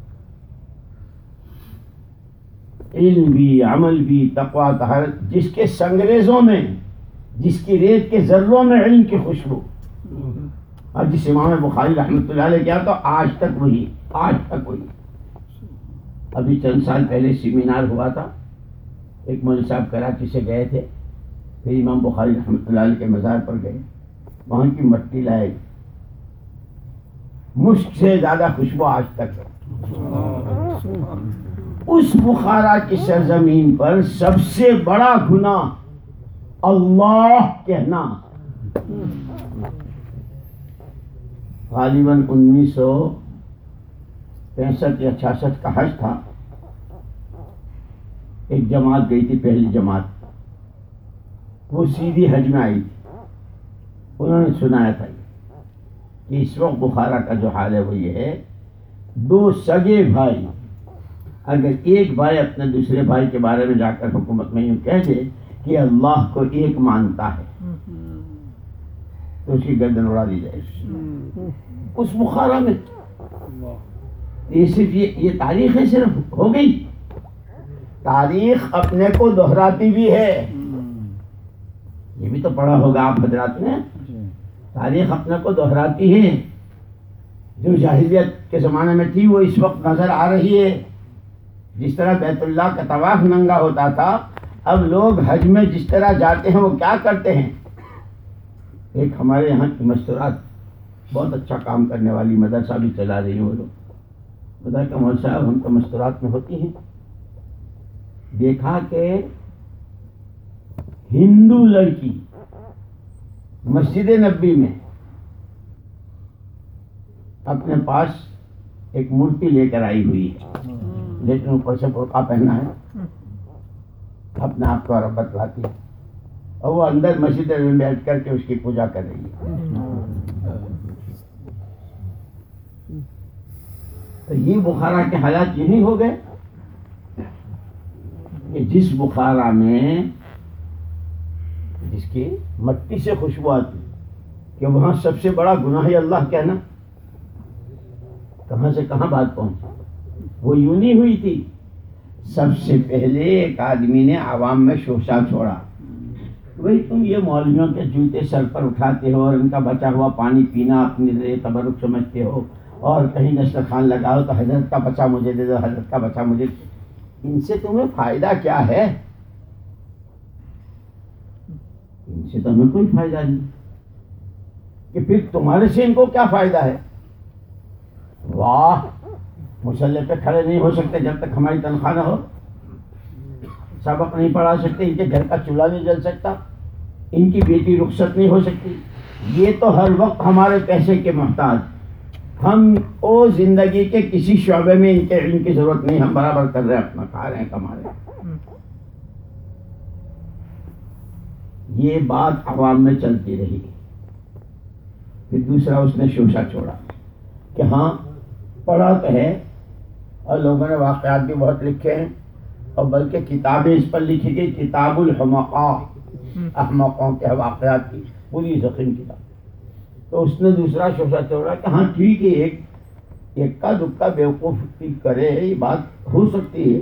علم بھی، عمل بھی، تقویٰ طہارت، جس کے سنگریزوں میں، جس کی ریت کے ذروں میں علم کی خوشبو، اور جس امام بخاری رحمۃ اللہ علیہ کیا تو آج تک وہی، آج تک وہی۔ ابھی چند سال پہلے سیمینار ہوا تھا، ایک مولوی صاحب کراچی سے گئے تھے، پھر امام بخاری رحمۃ اللہ علیہ کے مزار پر گئے، وہاں کی مٹی لائے، مشک سے زیادہ خوشبو آج تک ہے۔ اس بخارا کی سرزمین پر سب سے بڑا گناہ اللہ کہنا، غالباً انیس سو پینسٹھ یا چھیاسٹھ کا حج تھا، ایک جماعت گئی تھی، پہلی جماعت، وہ سیدھی حج میں آئی تھی، انہوں نے سنایا تھا کہ اس وقت بخارا کا جو حال ہے وہ یہ ہے، دو سگے بھائی اگر ایک بھائی اپنے دوسرے بھائی کے بارے میں جا کر حکومت میں یوں کہہ دے کہ اللہ کو ایک مانتا ہے تو اس کی گردن اڑا دی جائے گی۔ اس بخارا میں یہ صرف یہ, یہ تاریخ ہے، صرف ہو گئی، تاریخ اپنے کو دہراتی بھی ہے، یہ بھی تو پڑھا ہوگا آپ حضرات نے، تاریخ اپنے کو دہراتی ہے، جو جاہلیت کے زمانے میں تھی وہ اس وقت نظر آ رہی ہے۔ جس طرح بیت اللہ کا طواف ننگا ہوتا تھا، اب لوگ حج میں جس طرح جاتے ہیں وہ کیا کرتے ہیں۔ ایک ہمارے یہاں کی مستورات بہت اچھا کام کرنے والی مدرسہ بھی چلا رہی ہیں وہ لوگ، بتا کہ مول صاحب ہم تو مستورات میں ہوتی ہیں، دیکھا کہ ہندو لڑکی مسجد نبی میں اپنے پاس ایک مورتی لے کر آئی ہوئی ہے، لیکن اوپر سے برقع پہنا ہے، اپنے آپ کو عرب بتلاتی ہے، اور وہ اندر مسجد میں بیٹھ کر کے اس کی پوجا کر رہی ہے۔ تو یہ بخارا کے حالات یہی ہو گئے کہ جس بخارا میں جس کی مٹی سے خوشبو آتی کہ وہاں سب سے بڑا گناہ ہے اللہ کہنا، کہاں سے کہاں بات پہنچی۔ وہ یوں نہیں ہوئی تھی، سب سے پہلے ایک آدمی نے عوام میں شوشا چھوڑا، بھئی تم یہ مولویوں کے جوتے سر پر اٹھاتے ہو اور ان کا بچا ہوا پانی پینا اپنے لیے تبرک سمجھتے ہو، اور کہیں دسترخوان لگاؤ تو حضرت کا بچا مجھے دے دو، حضرت کا بچا مجھے، ان سے تمہیں فائدہ کیا ہے؟ ان سے تمہیں کوئی فائدہ نہیں، کہ پھر تمہارے سے ان کو کیا فائدہ ہے؟ واہ، مسلح پہ کھڑے نہیں ہو سکتے جب تک ہماری تنخواہ نہ ہو، سبق نہیں پڑھا سکتے، ان کے گھر کا چولہا نہیں جل سکتا، ان کی بیٹی رخصت نہیں ہو سکتی، یہ تو ہر وقت ہمارے پیسے کے محتاج، ہم او زندگی کے کسی شعبے میں ان کے علم کی ضرورت نہیں، ہم برابر کر رہے ہیں، اپنا کھا رہے ہیں، کما رہے ہیں۔ یہ بات عوام میں چلتی رہی۔ پھر دوسرا اس نے شوشا چھوڑا کہ ہاں پڑھا تو ہے، اور لوگوں نے واقعات بھی بہت لکھے ہیں، اور بلکہ کتابیں اس پر لکھی گئی، کتاب الحمقاء، احمقوں کے واقعات کی پوری ضخیم کتاب۔ تو اس نے دوسرا شوشا چھوڑا کہ ہاں ٹھیک ہے، ایک ایک کا دکا بیوقوفی کرے، یہ بات ہو سکتی ہے،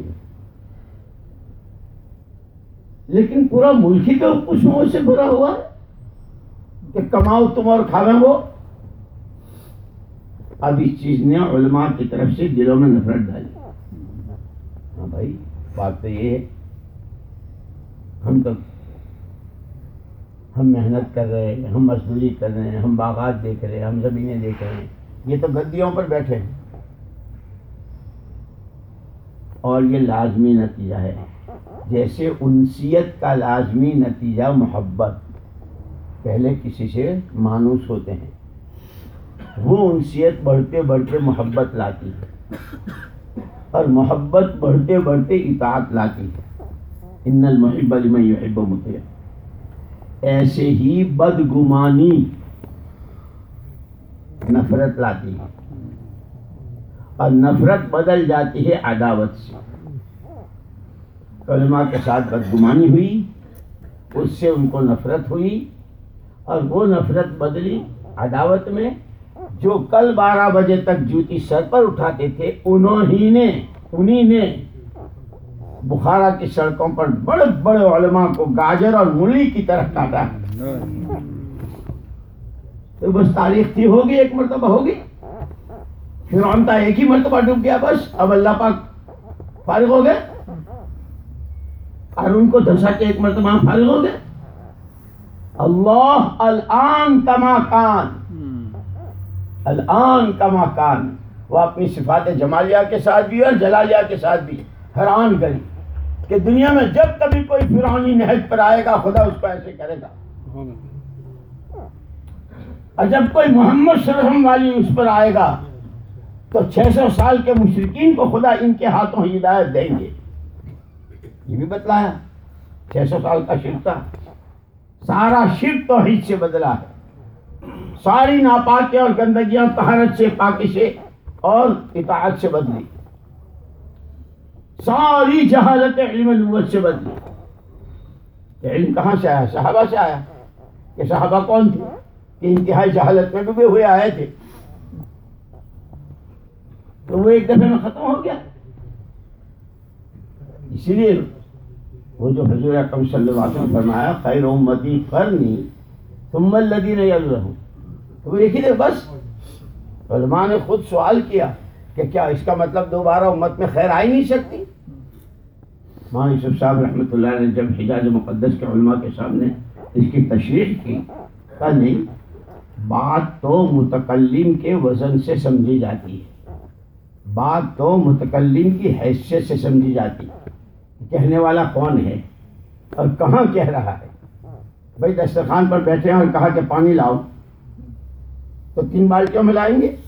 لیکن پورا ملک ہی بیوقوفوں سے برا ہوا کہ کماؤ تم اور کھاؤ وہ۔ اب اس چیز نے علماء کی طرف سے دلوں میں نفرت ڈالی۔ ہاں بھائی، بات تو یہ ہے، ہم تو ہم محنت کر رہے ہیں، ہم مزدوری کر رہے ہیں، ہم باغات دیکھ رہے ہیں، ہم زمینیں دیکھ رہے ہیں، یہ تو گدیوں پر بیٹھے ہیں، اور یہ لازمی نتیجہ ہے، جیسے انسیت کا لازمی نتیجہ محبت، پہلے کسی سے مانوس ہوتے ہیں، وہ انسیت بڑھتے بڑھتے محبت لاتی ہے، اور محبت بڑھتے بڑھتے اطاعت لاتی ہے، ان المحب لمن یحب مطیع۔ ایسے ہی بدگمانی نفرت لاتی ہے، اور نفرت بدل جاتی ہے عداوت سے۔ علماء کے ساتھ بدگمانی ہوئی، اس سے ان کو نفرت ہوئی، اور وہ نفرت بدلی عداوت میں۔ جو کل بارہ بجے تک جوتی سر پر اٹھاتے تھے، انہوں ہی نے انہی نے بخارا کی سڑکوں پر بڑے بڑے علماء کو گاجر اور مولی کی طرح کاٹا۔ تو بس تاریخ تھی، ہوگی، ایک مرتبہ ہوگی، فرعون کا ایک ہی مرتبہ ڈوب گیا، بس اب اللہ پاک فارغ ہو گئے، اور ان کو دھسا کے ایک مرتبہ فارغ ہو گئے۔ اللہ الان کما کان، الان کما کان، وہ اپنی صفات جمالیہ کے ساتھ بھی اور جلالیہ کے ساتھ بھی حیران کری کہ دنیا میں جب کبھی کوئی فرعونی نہج پر آئے گا، خدا اس کو ایسے کرے گا، اور جب کوئی محمد صلی اللہ علیہ وسلم والی اس پر آئے گا تو چھ سو سال کے مشرکین کو خدا ان کے ہاتھوں ہدایت دیں گے۔ یہ بھی بتلایا، چھ سو سال کا شرک تھا، سارا شرک توحید سے بدلا ہے، ساری ناپاکیاں اور گندگیاں طہارت سے، پاکی سے اور اطاعت سے بدلی، ساری جہالت علم نبوت سے بدلی۔ یہ علم کہاں سے آیا؟ صحابہ سے آیا، کہ صحابہ کون تھے کہ انتہائی جہالت میں ڈوبے ہوئے آئے تھے، تو وہ ایک دفعہ میں ختم ہو گیا۔ اسی لیے وہ جو حضور اکرم صلی اللہ علیہ وسلم فرمایا خیر امتی قرنی ثم الذین یلونہم، تو وہ ایک ہی دے بس۔ علماء نے خود سوال کیا کہ کیا اس کا مطلب دوبارہ امت میں خیر آ ہی نہیں سکتی؟ ماں یوسف صاحب رحمۃ اللہ نے جب حجاز مقدس کے علماء کے سامنے اس کی تشریح کی، کہا نہیں، بات تو متکلم کے وزن سے سمجھی جاتی ہے، بات تو متکلم کی حیثیت سے سمجھی جاتی ہے، کہنے والا کون ہے اور کہاں کہہ رہا ہے، بھائی دسترخوان پر بیٹھے ہیں اور کہا کہ پانی لاؤ، تو تین بالٹیوں میں لائیں گے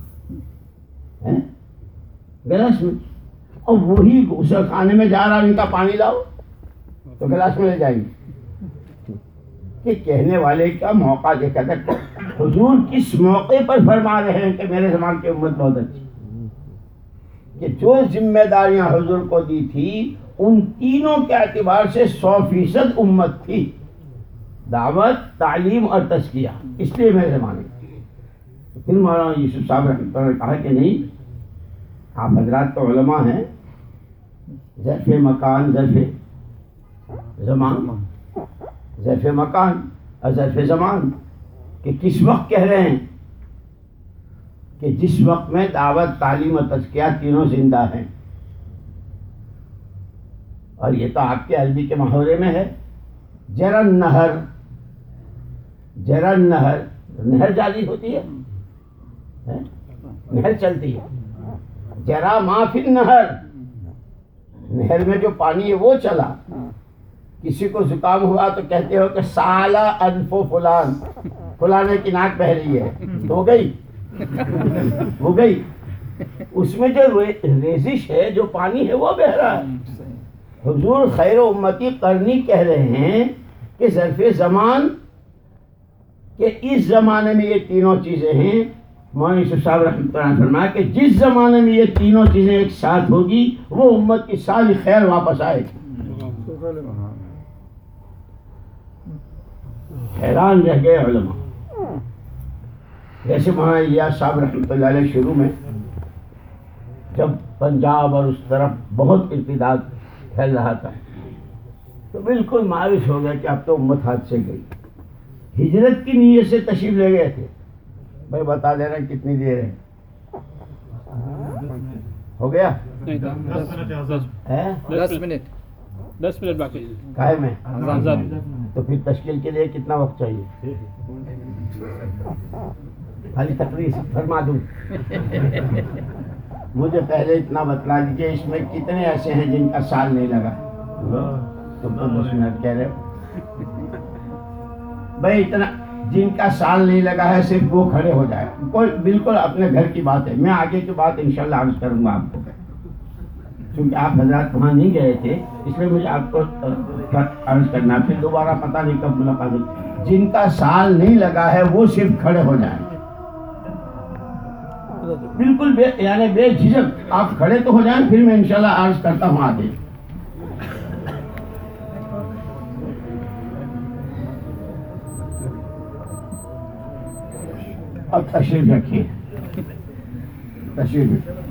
گلاس میں، اور وہی غسل خانے میں جا رہا ان کا پانی لاؤ تو گلاس میں لے جائیں گے. کہ کہنے والے کا موقع دیکھا تھا. حضور کس موقع پر فرما رہے ہیں کہ میرے زمان کی امت بہت اچھی، کہ جو ذمہ داریاں حضور کو دی تھی ان تینوں کے اعتبار سے سو فیصد امت تھی، دعوت، تعلیم اور تزکیہ. اس لیے میرے زمانے پھر مولانا یوسف صاحب رحمۃ اللہ نے کہا کہ نہیں، آپ حضرات تو علماء ہیں، ظرف مکان، ظرف زمان، ظرف مکان اور ظرف زمان، کہ کس وقت کہہ رہے ہیں کہ جس وقت میں دعوت، تعلیم اور تزکیہ تینوں زندہ ہیں. اور یہ تو آپ کے عربی کے محاورے میں ہے، جرن نہر، جرن نہر، نہر جاری ہوتی ہے، نہر چلتی ہے. جرا ما فی النہر، نہر میں جو پانی ہے وہ چلا. کسی کو زکام ہوا تو کہتے ہو کہ سالا انفو فلان، فلانے کی ناک بہہ رہی ہے، تو ہو گئی ہو گئی. اس میں جو ریزش ہے، جو پانی ہے وہ بہہ رہا ہے. حضور خیر و امتی قرنی کہہ رہے ہیں کہ ظرف زمان، کہ اس زمانے میں یہ تینوں چیزیں ہیں. مولانا یوسف صاحب رحمۃ اللہ نے فرمایا کہ جس زمانے میں یہ تینوں چیزیں ایک ساتھ ہوگی وہ امت کی ساری خیر واپس آئے گی. حیران رہ گئے علماء. جیسے مولانا الیاس صاحب رحمۃ اللہ علیہ شروع میں جب پنجاب اور اس طرف بہت ارتداد پھیل رہا تھا تو بالکل مایوس ہو گیا کہ اب تو امت ہاتھ سے گئی. ہجرت کی نیت سے تشریف لے گئے تھے. بھائی بتا دے رہے کتنی دیر ہے؟ ہو گیا دس منٹ دس منٹ باقی قائم ہے. تو پھر تشکیل کے لیے کتنا وقت چاہیے؟ خالی تقریر فرما دوں. مجھے پہلے اتنا بتلا دیجیے اس میں کتنے ایسے ہیں جن کا سال نہیں لگا؟ تم تو دس منٹ کہہ رہے ہو. بھائی اتنا جن کا سال نہیں لگا ہے صرف وہ کھڑے ہو جائے. کوئی بالکل اپنے گھر کی بات ہے. میں آگے کی بات انشاءاللہ عرض کروں گا آپ کو، کیونکہ آپ حضرات وہاں نہیں گئے تھے اس لیے مجھے آپ کو عرض کرنا. پھر دوبارہ پتہ نہیں کب ملاقات ہوگی. جن کا سال نہیں لگا ہے وہ صرف کھڑے ہو جائیں، بالکل بے یعنی بے جھجک آپ کھڑے تو ہو جائیں. پھر میں انشاءاللہ عرض کرتا ہوں آگے. اب تشریف رکھیے، تشریف رکھیے.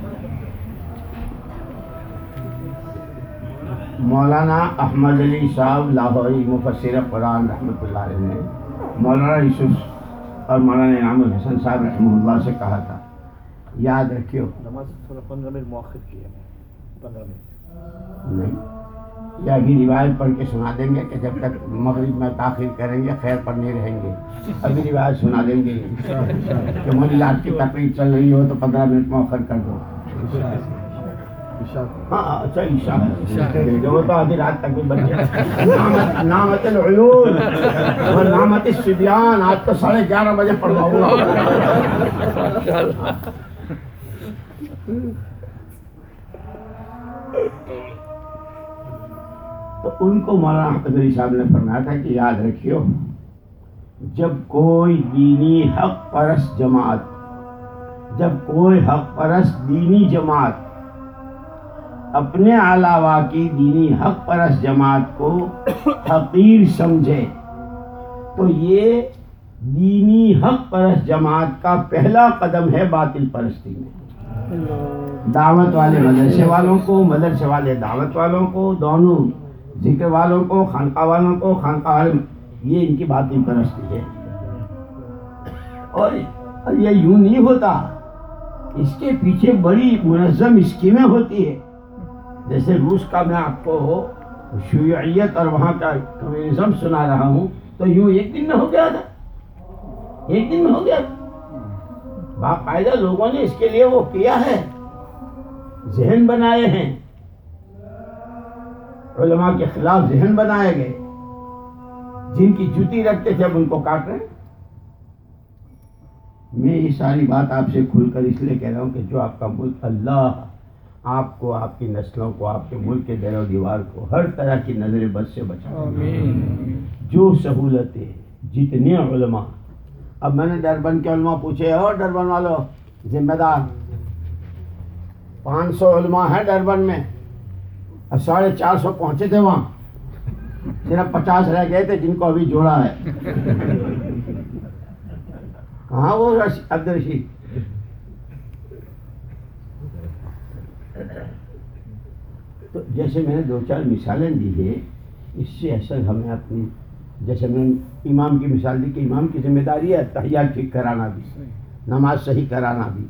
مولانا احمد علی صاحب لاہوری مفسر قرآن رحمۃ اللہ علیہ نے مولانا یوسف اور مولانا انعام الحسن صاحب رحمہ اللہ سے کہا تھا یاد رکھیو. نماز تھوڑا پندرہ منٹ مؤخر کی ہے، پندرہ منٹ نہیں، یہ ابھی روایت پڑھ کے سنا دیں گے کہ جب تک مغرب میں تاخیر کریں گے خیر پر نہیں رہیں گے. ابھی روایت سنا دیں گے کہ مولی رات کی تقریر چل رہی ہو تو پندرہ منٹ مؤخر کر دو. ہاں اچھا عشاء وہ تو آدھی رات تک بھی بچے. نامت العیون اور نامت الصبیان، آج تو ساڑھے گیارہ بجے پڑھواؤں گا. تو ان کو مولانا احمد علی صاحب نے فرمایا تھا کہ یاد رکھیو، جب کوئی دینی حق پرست جماعت جب کوئی حق پرست دینی جماعت اپنے علاوہ کی دینی حق پرست جماعت کو حقیر سمجھے تو یہ دینی حق پرست جماعت کا پہلا قدم ہے باطل پرستی میں. دعوت والے مدرسے والوں کو، مدرسے والے دعوت والوں کو، دونوں ذکر والوں کو، خانقاہ والوں کو، خانقاہ والے، یہ ان کی باطل پرستی ہے. اور یہ یوں نہیں ہوتا، اس کے پیچھے بڑی منظم اسکیمیں ہوتی ہے. جیسے روس کا میں آپ کو شیوعیت اور وہاں کا کمیونزم سنا رہا ہوں تو یوں ایک دن میں ہو گیا تھا، ایک دن میں ہو گیا. باقاعدہ لوگوں نے اس کے لیے وہ کیا ہے، ذہن بنائے ہیں، علماء کے خلاف ذہن بنائے گئے. جن کی جوتی رکھتے تھے اب ان کو کاٹ رہے ہیں. میں یہ ساری بات آپ سے کھل کر اس لیے کہہ رہا ہوں کہ جو آپ کا ملک، اللہ آپ کو، آپ کی نسلوں کو، آپ کے ملک کے در و دیوار کو ہر طرح کی نظر بد سے بچائے. جو سہولتیں، جتنے علماء، اب میں نے ڈربن کے علماء پوچھے، اور ڈربن والوں ذمہ دار، پانچ سو علماء ہیں ڈربن میں، اور ساڑھے چار سو پہنچے تھے وہاں، صرف پچاس رہ گئے تھے جن کو ابھی جوڑا ہے. کہاں وہ عبد الرشید؟ تو جیسے میں نے دو چار مثالیں دی ہے، اس سے اصل ہمیں اپنی، جیسے میں نے امام کی مثال دی کہ امام کی ذمہ داری ہے تحیات ٹھیک کرانا بھی، نماز صحیح کرانا بھی.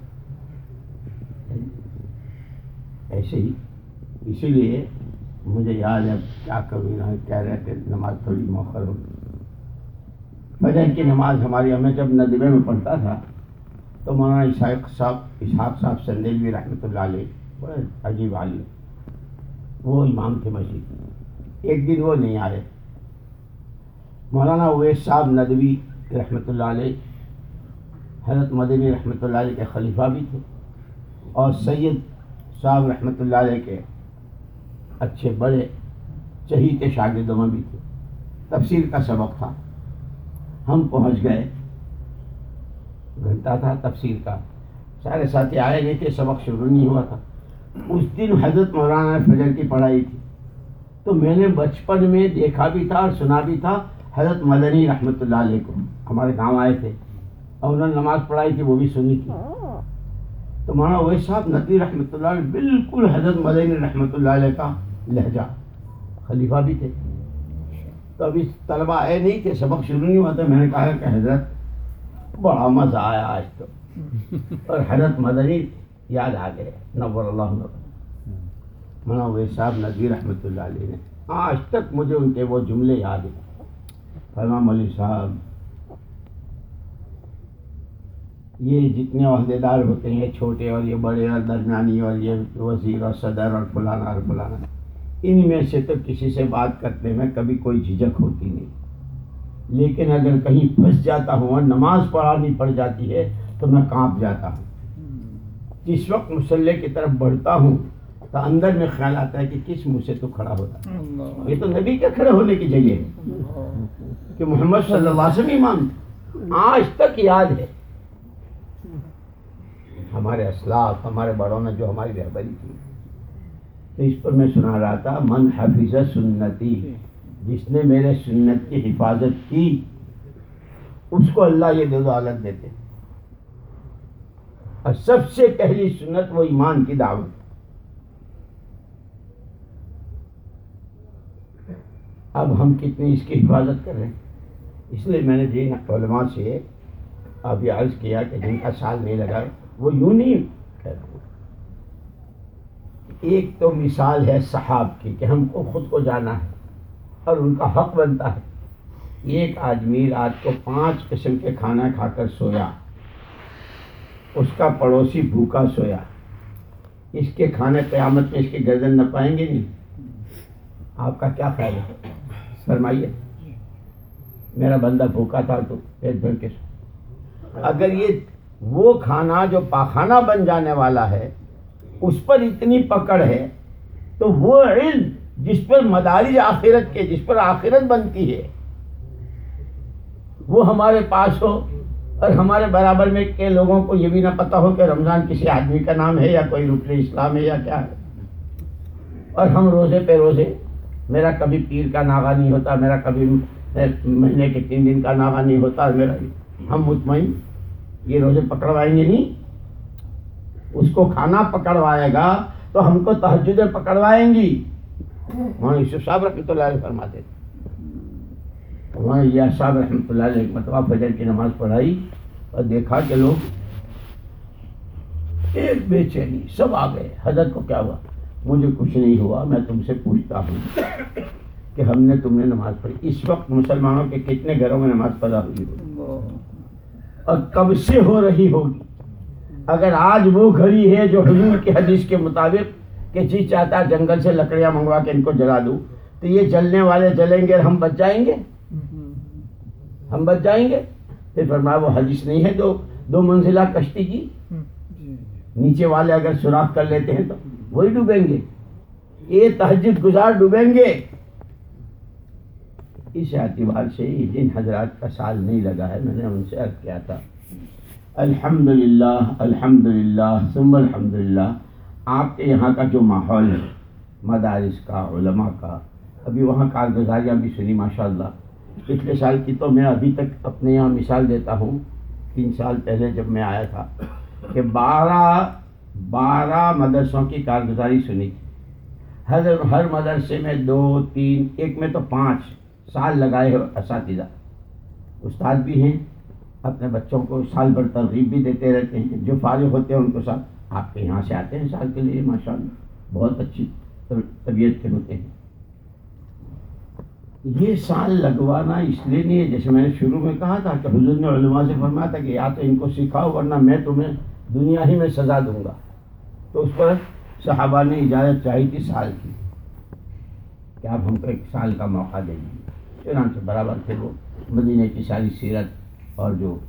ایسے ہی اسی لیے مجھے یاد ہے کیا کبھی نہ کہہ رہے تھے نماز تھوڑی مؤخر ہو. فجر کی نماز ہماری ہمیں جب ندوے میں پڑھتا تھا تو مولانا اسحاق صاحب اسحاق صاحب سندیلوی رحمۃ اللہ علیہ، بڑے عجیب عالم، وہ امام تھے مسجد. ایک دن وہ نہیں آئے. مولانا اویس صاحب ندوی رحمۃ اللہ علیہ حضرت مدنی رحمۃ اللہ علیہ کے خلیفہ بھی تھے، اور سید صاحب رحمۃ اللہ علیہ کے اچھے بڑے چہیتے شاگردوں میں بھی تھے. تفسیر کا سبق تھا، ہم پہنچ گئے، گھنٹہ تھا تفسیر کا، سارے ساتھی آئے نہیں تھے، سبق شروع نہیں ہوا تھا. اس دن حضرت مولانا نے فجر کی پڑھائی تھی، تو میں نے بچپن میں دیکھا بھی تھا اور سنا بھی تھا. حضرت مدنی رحمۃ اللہ علیہ کو ہمارے گاؤں آئے تھے اور انہوں نے نماز پڑھائی تھی، وہ بھی سنی تھی. تو مولانا اویس صاحب ندوی رحمۃ اللہ علیہ بالکل حضرت مدنی رحمۃ اللہ علیہ کا لہجہ، خلیفہ بھی تھے. تو ابھی طلبہ آئے نہیں تھے، سبق شروع نہیں ہوا تھا. میں نے کہا کہ حضرت بڑا مزہ آیا آج تو، اور حضرت مدنی یاد آ گئے نور اللہ نور. مولانا اویس صاحب ندوی رحمۃ اللہ علیہ نے آج تک مجھے ان کے وہ جملے یاد ہیں. فرمایا مولوی صاحب، یہ جتنے عہدیدار ہوتے ہیں، چھوٹے اور یہ بڑے اور درمیانی اور یہ وزیر اور صدر اور فلانا اور فلانا، ان میں سے تو کسی سے بات کرنے میں کبھی کوئی جھجک ہوتی نہیں، لیکن اگر کہیں پھنس جاتا ہوں اور نماز پڑھانی پڑ جاتی ہے تو میں کانپ جاتا ہوں. جس وقت مصلی کی طرف بڑھتا ہوں تو اندر میں خیال آتا ہے کہ کس منہ سے تو کھڑا ہوتا ہے. یہ تو نبی کے کھڑے ہونے کی جگہ ہے کہ محمد صلی اللہ علیہ وسلم امام. آج تک یاد ہے ہمارے اسلاف، ہمارے بڑوں نے جو ہماری رہبری کی. تو اس پر میں سنا رہا تھا، من حفظ سنتی، جس نے میرے سنت کی حفاظت کی اس کو اللہ یہ دو دولت دیتے. اور سب سے پہلی سنت وہ ایمان کی دعوت. اب ہم کتنی اس کی حفاظت کر رہے ہیں. اس لیے میں نے جن علماء سے اب یہ عرض کیا کہ جن کا سال نہیں لگا وہ یوں نہیں. ایک تو مثال ہے صحاب کی کہ ہم کو خود کو جانا ہے اور ان کا حق بنتا ہے. ایک آدمی رات کو پانچ قسم کے کھانا کھا کر سویا، اس کا پڑوسی بھوکا سویا، اس کے کھانے قیامت میں اس کی گردن نہ پائیں گے نہیں. آپ کا کیا خیال ہے؟ فرمائیے. میرا بندہ بھوکا تھا تو پیٹ بھر کے سو. اگر یہ وہ کھانا جو پاخانہ بن جانے والا ہے اس پر اتنی پکڑ ہے تو وہ علم جس پر مدارج آخرت کے، جس پر آخرت بنتی ہے، وہ ہمارے پاس ہو اور ہمارے برابر میں کے لوگوں کو یہ بھی نہ پتہ ہو کہ رمضان کسی آدمی کا نام ہے یا کوئی رکن اسلام ہے یا کیا ہے، اور ہم روزے پہ روزے، میرا کبھی پیر کا ناغہ نہیں ہوتا، میرا کبھی مہینے کے تین دن کا ناغہ نہیں ہوتا، میرا ہم مطمئن یہ روزے پکڑوائیں گے نہیں. اس کو کھانا پکڑوائے گا تو ہم کو تہجدیں پکڑوائیں گی. مولانا یوسف صاحب رحمۃ اللہ علیہ فرماتے تھے. مولانا یحییٰ صاحب رحمۃ اللہ علیہ ایک مرتبہ فجر کی نماز پڑھائی اور دیکھا کہ لوگ ایک بے چینی، سب آ گئے. حضرت کو کیا ہوا؟ مجھے کچھ نہیں ہوا، میں تم سے پوچھتا ہوں کہ ہم نے تم نے نماز پڑھی. اس وقت مسلمانوں کے کتنے گھروں میں نماز پڑھا ہوئی ہوگی اور کب سے ہو رہی ہوگی؟ اگر آج وہ گھڑی ہے جو حضور کی حدیث کے مطابق کہ جی چاہتا جنگل سے لکڑیاں منگوا کے ان کو جلا دوں، تو یہ جلنے والے جلیں گے اور ہم بچ جائیں گے؟ ہم بچ جائیں گے؟ پھر فرمایا وہ حدیث نہیں ہے دو دو منزلہ کشتی کی، نیچے والے اگر سوراخ کر لیتے ہیں تو وہی ڈوبیں گے، یہ تہجد گزار ڈوبیں گے۔ اس اعتبار سے جن حضرات کا سال نہیں لگا ہے، میں نے ان سے عرض کیا تھا الحمدللہ الحمدللہ ثم الحمدللہ، آپ کے یہاں کا جو ماحول ہے مدارس کا، علماء کا، ابھی وہاں کارگزاریاں بھی سنی ماشاءاللہ۔ پچھلے سال کی تو میں ابھی تک اپنے یہاں مثال دیتا ہوں، تین سال پہلے جب میں آیا تھا کہ بارہ بارہ مدرسوں کی کارگزاری سنی تھی، ہر ہر مدرسے میں دو تین، ایک میں تو پانچ سال لگائے ہوئے اساتذہ استاد بھی ہیں، اپنے بچوں کو سال بھر ترغیب بھی دیتے رہتے ہیں، جو فارغ ہوتے ہیں ان کو ساتھ آپ کے یہاں سے آتے ہیں سال کے لیے ماشاءاللہ، بہت اچھی طبیعت کے ہوتے ہیں۔ یہ سال لگوانا اس لیے نہیں ہے، جیسے میں نے شروع میں کہا تھا کہ حضور نے علماء سے فرمایا تھا کہ یا تو ان کو سکھاؤ ورنہ میں تمہیں دنیا ہی میں سزا دوں گا، تو اس پر صحابہ نے اجازت چاہی تھی سال کی کہ آپ ہم کو ایک سال کا موقع دیں گے، چنانچہ برابر تھے وہ مدینہ کی ساری سیرت اور جو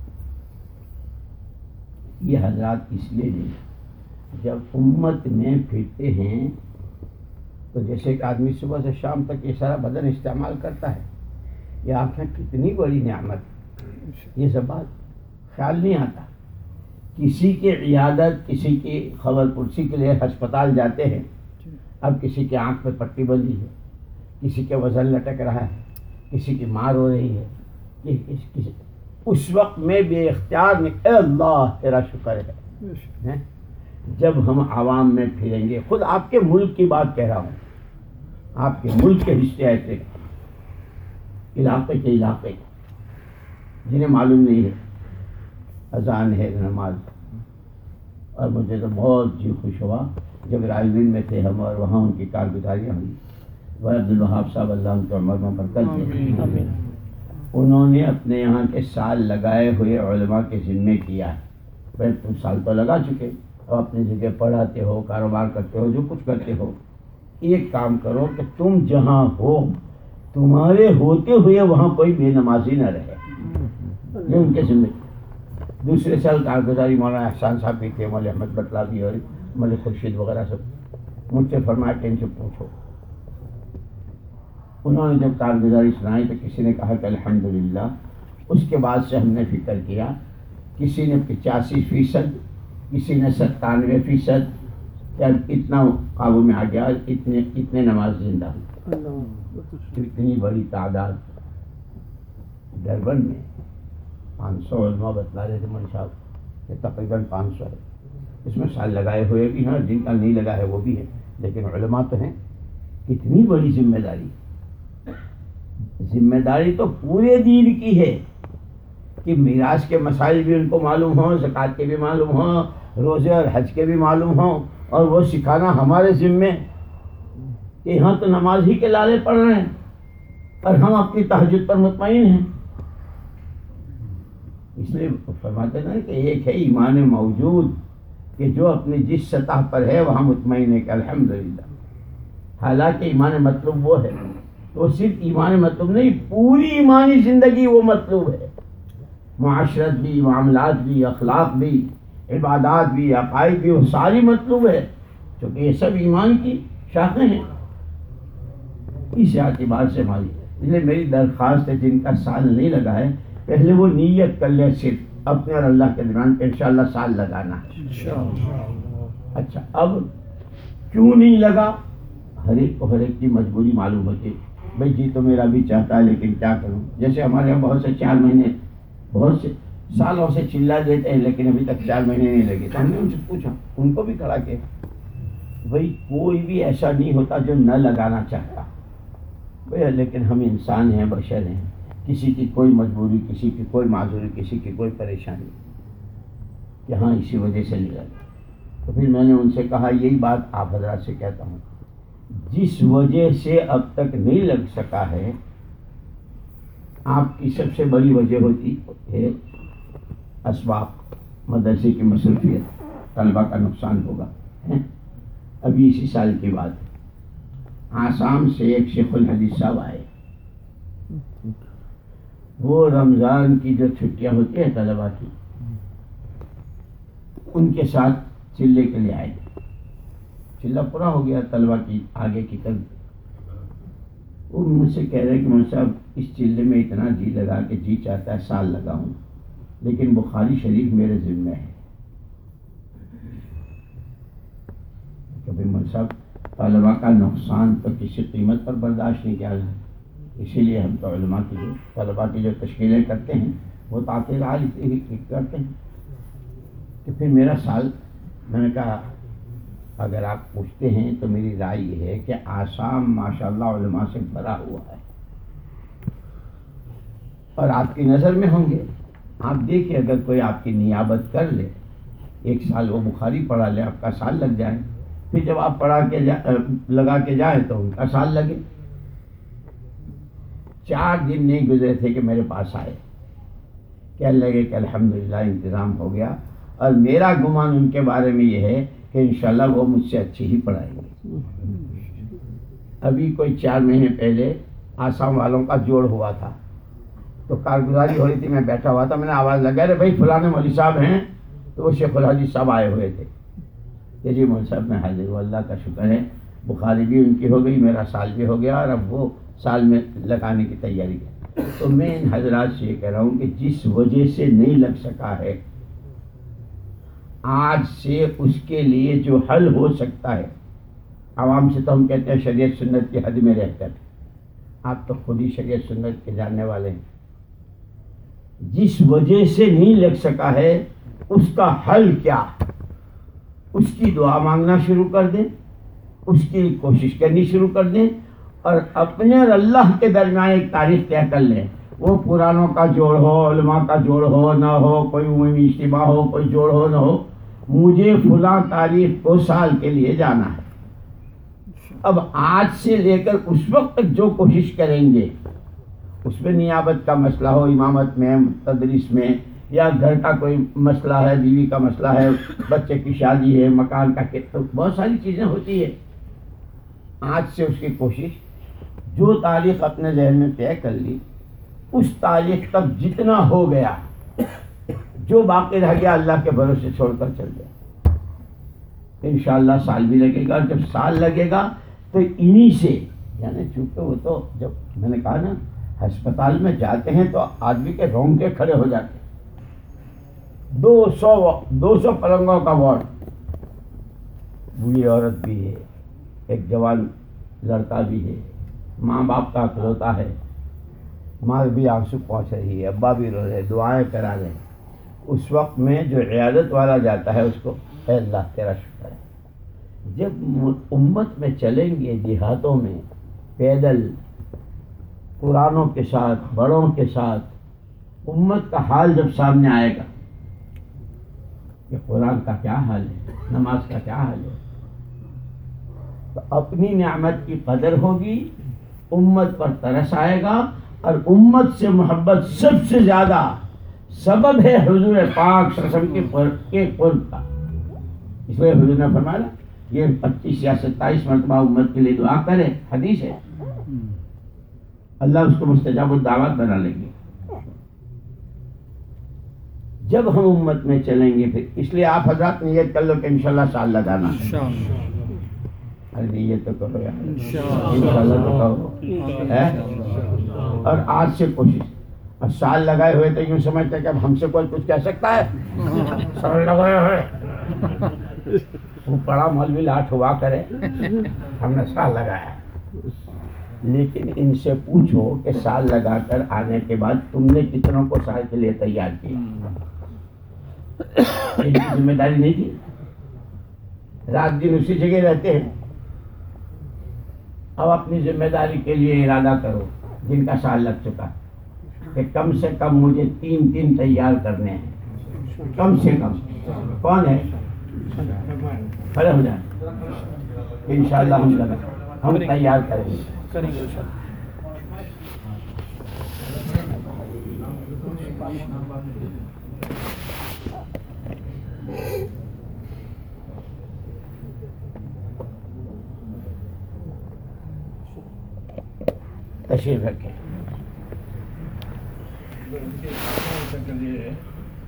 یہ حضرات اس لیے نہیں، جب امت میں پھرتے ہیں تو جیسے ایک آدمی صبح سے شام تک یہ سارا بدن استعمال کرتا ہے، یہ آنکھیں کتنی بڑی نعمت، یہ سب بات خیال نہیں آتا۔ کسی کی عیادت، کسی کی خبر پرسی کے لیے ہسپتال جاتے ہیں، اب کسی کی آنکھ پہ پٹی بندھی ہے، کسی کے وزن لٹک رہا ہے، کسی کی مار ہو رہی ہے، کہ کس کسی اس وقت میں بے اختیار میں اے اللہ تیرا شکر ہے۔ جب ہم عوام میں پھریں گے، خود آپ کے ملک کی بات کہہ رہا ہوں، آپ کے ملک کے حصے ایسے علاقے کے علاقے جنہیں معلوم نہیں ہے اذان ہے نماز، اور مجھے تو بہت جی خوش ہوا جب رائے میں تھے ہم اور وہاں ان کی کارگزاریاں ہوئی، وہ عبد الوہاب صاحب اللہ ان کے عمر میں برکت دے، انہوں نے اپنے یہاں کے سال لگائے ہوئے علماء کے ذمے کیا ہے۔ بھائی تم سال تو لگا چکے اور اپنی جگہ پڑھاتے ہو، کاروبار کرتے ہو، جو کچھ کرتے ہو، ایک کام کرو کہ تم جہاں ہو تمہارے ہوتے ہوئے وہاں کوئی بے نمازی نہ رہے، یہ ان کے ذمہ۔ دوسرے سال کارگزاری مولانا احسان صاحب بھی تھے، مولانا احمد بٹلہ بھی اور مولانا خورشید وغیرہ سب، مجھ سے فرمایا کہ ان سے پوچھو۔ انہوں نے جب کارگزاری سنائی تو کسی نے کہا کہ الحمدللہ، اس کے بعد سے ہم نے فکر کیا، کسی نے پچاسی فیصد، کسی نے ستانوے فیصد، جب اتنا قابو میں آ گیا، اتنے اتنے نماز زندہ، اتنی بڑی تعداد ڈربن میں پانچ سو علماء بتلا رہے تھے مول صاحب کہ تقریباً پانچ سو ہے، اس میں سال لگائے ہوئے بھی ہیں، جن کا نہیں لگا ہے وہ بھی ہے، لیکن علماء تو ہیں۔ کتنی بڑی ذمہ داری، ذمہ داری تو پورے دین کی ہے کہ میراث کے مسائل بھی ان کو معلوم ہوں، زکوٰۃ کے بھی معلوم ہوں، روزے اور حج کے بھی معلوم ہوں، اور وہ سکھانا ہمارے ذمے کہ یہاں تو نماز ہی کے لالے پڑھ رہے ہیں اور ہم اپنی تہجد پر مطمئن ہیں۔ اس لیے فرماتے ہیں کہ ایک ہے ایمان موجود کہ جو اپنی جس سطح پر ہے وہاں مطمئن ہے کہ الحمدللہ، حالانکہ ایمان مطلوب وہ ہے، تو صرف ایمان مطلوب نہیں، پوری ایمانی زندگی وہ مطلوب ہے، معاشرت بھی، معاملات بھی، اخلاق بھی، عبادات بھی، عقائد بھی، وہ ساری مطلوب ہے، کیونکہ یہ سب ایمان کی شاخیں ہیں۔ اس اعتبار سے ہماری اس لیے میری درخواست ہے جن کا سال نہیں لگا ہے پہلے وہ نیت کر لیں، صرف اپنے اور اللہ کے درمیان انشاءاللہ سال لگانا ہے۔ اچھا، اب کیوں نہیں لگا؟ ہر ایک کو ہر ایک کی مجبوری معلوم ہوتی ہے، بھائی جی تو میرا بھی چاہتا ہے لیکن کیا کروں، جیسے ہمارے یہاں بہت سے چار مہینے بہت سے سالوں سے چلا دیتے ہیں لیکن ابھی تک چار مہینے نہیں لگے، تو ہم نے ان سے پوچھا، ان کو بھی کھڑا کیا، بھائی کوئی بھی ایسا نہیں ہوتا جو نہ لگانا چاہتا، بھائی لیکن ہم انسان ہیں، بشر ہیں، کسی کی کوئی مجبوری، کسی کی کوئی معذوری، کسی کی کوئی پریشانی، کہ ہاں اسی وجہ سے نہیں لگا۔ تو پھر میں نے ان سے کہا یہی بات آپ حضرات سے کہتا ہوں، جس وجہ سے اب تک نہیں لگ سکا ہے، آپ کی سب سے بڑی وجہ ہوتی ہے اسباب، مدرسے کی مصروفیت، طلبہ کا نقصان ہوگا۔ ابھی اسی سال کی بات ہے، آسام سے ایک شیخ الحدیث صاحب آئے، وہ رمضان کی جو چھٹیاں ہوتی ہیں طلبا کی، ان کے ساتھ چلے کے لیے آئے گے. چلہ پورا ہو گیا طلبا کی آگے کی طرف. وہ مجھ سے کہہ رہے کہ مول صاحب اس چلے میں اتنا جی لگا کہ جی چاہتا ہے سال لگاؤں، لیکن بخاری شریف میرے ذمہ ہے. کبھی مول صاحب طلبا کا نقصان تو کسی قیمت پر برداشت نہیں کیا جائے، اسی لیے ہم تو علماء کی جو طلبا کی جو تشکیلیں کرتے ہیں وہ تعطیل حال اس لیے کرتے ہیں کہ پھر میرا سال. میں نے کہا اگر آپ پوچھتے ہیں تو میری رائے یہ ہے کہ آسام ماشاءاللہ علماء سے بھرا ہوا ہے اور آپ کی نظر میں ہوں گے. آپ دیکھیں اگر کوئی آپ کی نیابت کر لے، ایک سال وہ بخاری پڑھا لے، آپ کا سال لگ جائے، پھر جب آپ پڑھا کے جا لگا کے جائیں تو ان کا سال لگے. چار دن نہیں گزرے تھے کہ میرے پاس آئے، کہنے لگے کہ الحمدللہ انتظام ہو گیا، اور میرا گمان ان کے بارے میں یہ ہے کہ انشاءاللہ وہ مجھ سے اچھی ہی پڑھائیں گے. ابھی کوئی چار مہینے پہلے آسام والوں کا جوڑ ہوا تھا تو کارگزاری ہو رہی تھی، میں بیٹھا ہوا تھا، میں نے آواز لگا رہے بھائی فلاں مولوی صاحب ہیں، تو وہ شیخ الحدیث صاحب آئے ہوئے تھے کہ جی مولوی صاحب میں حاضر ہوں، اللہ کا شکر ہے بخاری بھی ان کی ہو گئی، میرا سال بھی ہو گیا، اور اب وہ سال میں لگانے کی تیاری ہے. تو میں ان حضرات سے یہ کہہ رہا ہوں کہ جس وجہ سے نہیں لگ سکا ہے، آج سے اس کے لیے جو حل ہو سکتا ہے. عوام سے تو ہم کہتے ہیں شریعت سنت کی حد میں رہ کر، آپ تو خود ہی شریعت سنت کے جاننے والے ہیں. جس وجہ سے نہیں لگ سکا ہے اس کا حل کیا، اس کی دعا مانگنا شروع کر دیں، اس کی کوشش کرنی شروع کر دیں، اور اپنے اور اللہ کے درمیان ایک تاریخ طے کر لیں. وہ پرانوں کا جوڑ ہو، علماء کا جوڑ ہو نہ ہو، کوئی عمومی اجتماع ہو، کوئی جوڑ ہو نہ ہو، مجھے فلاں تاریخ کو سال کے لیے جانا ہے. اب آج سے لے کر اس وقت تک جو کوشش کریں گے، اس میں نیابت کا مسئلہ ہو، امامت میں، تدریس میں، یا گھر کا کوئی مسئلہ ہے، بیوی کا مسئلہ ہے، بچے کی شادی ہے، مکان کا، بہت ساری چیزیں ہوتی ہے. آج سے اس کی کوشش، جو تاریخ اپنے ذہن میں طے کر لی اس تاریخ تک جتنا ہو گیا، جو باقی رہ گیا اللہ کے بھروسے چھوڑ کر چل گیا. انشاءاللہ سال بھی لگے گا، جب سال لگے گا تو انہی سے، یعنی چونکہ وہ تو جب میں نے کہا نا ہسپتال میں جاتے ہیں تو آدمی کے رونگٹے کھڑے ہو جاتے ہیں. دو سو دو سو پلنگوں کا وارڈ، بوڑھی عورت بھی ہے، ایک جوان لڑکا بھی ہے، ماں باپ کا اکلوتا ہے، ماں بھی آنسو پہنچ رہی ہے، ابا بھی رو رہے، دعائیں کرا رہے. اس وقت میں جو عیادت والا جاتا ہے اس کو اے اللہ تیرا شکر ہے. جب امت میں چلیں گے دیہاتوں میں پیدل، قرآنوں کے ساتھ، بڑوں کے ساتھ، امت کا حال جب سامنے آئے گا کہ قرآن کا کیا حال ہے، نماز کا کیا حال ہے، تو اپنی نعمت کی قدر ہوگی، امت پر ترس آئے گا، اور امت سے محبت سب سے زیادہ سبب ہے حضور پاک صلی اللہ علیہ وسلم کے قرب کا. اس لیے حضور نے فرمایا یہ پچیس یا ستائیس مرتبہ امت کے لیے دعا کرے، حدیث ہے، اللہ اس کو مستجاب الدعوات بنا لیں گے. جب ہم امت میں چلیں گے پھر، اس لیے آپ حضرات نیت کر لو کہ انشاءاللہ سال لگانا ہے. ارے نیت تو کرو یار، انشاءاللہ تو کرو. اور آج سے کوشش، اور سال لگائے ہوئے تو یوں سمجھتے کہ اب ہم سے کوئی کچھ کہہ سکتا ہے. سال لگائے ہوئے وہ بڑا مولوی لاٹ ہوا کرے، ہم نے سال لگایا. لیکن ان سے پوچھو کہ سال لگا کر آنے کے بعد تم نے کتنوں کو سال کے لیے تیار کیا؟ ذمہ داری نہیں تھی؟ رات دن اسی جگہ رہتے ہیں. اب اپنی ذمہ داری کے لیے ارادہ کرو، جن کا سال لگ چکا کہ کم سے کم مجھے تین تین تیار کرنے ہیں، کم سے کم. کون ہے؟ کھڑے ہو جائیں. انشاءاللہ ہم لگا ہم تیار کریں گے. کریں گے تشریف رکھیں. یہ ہے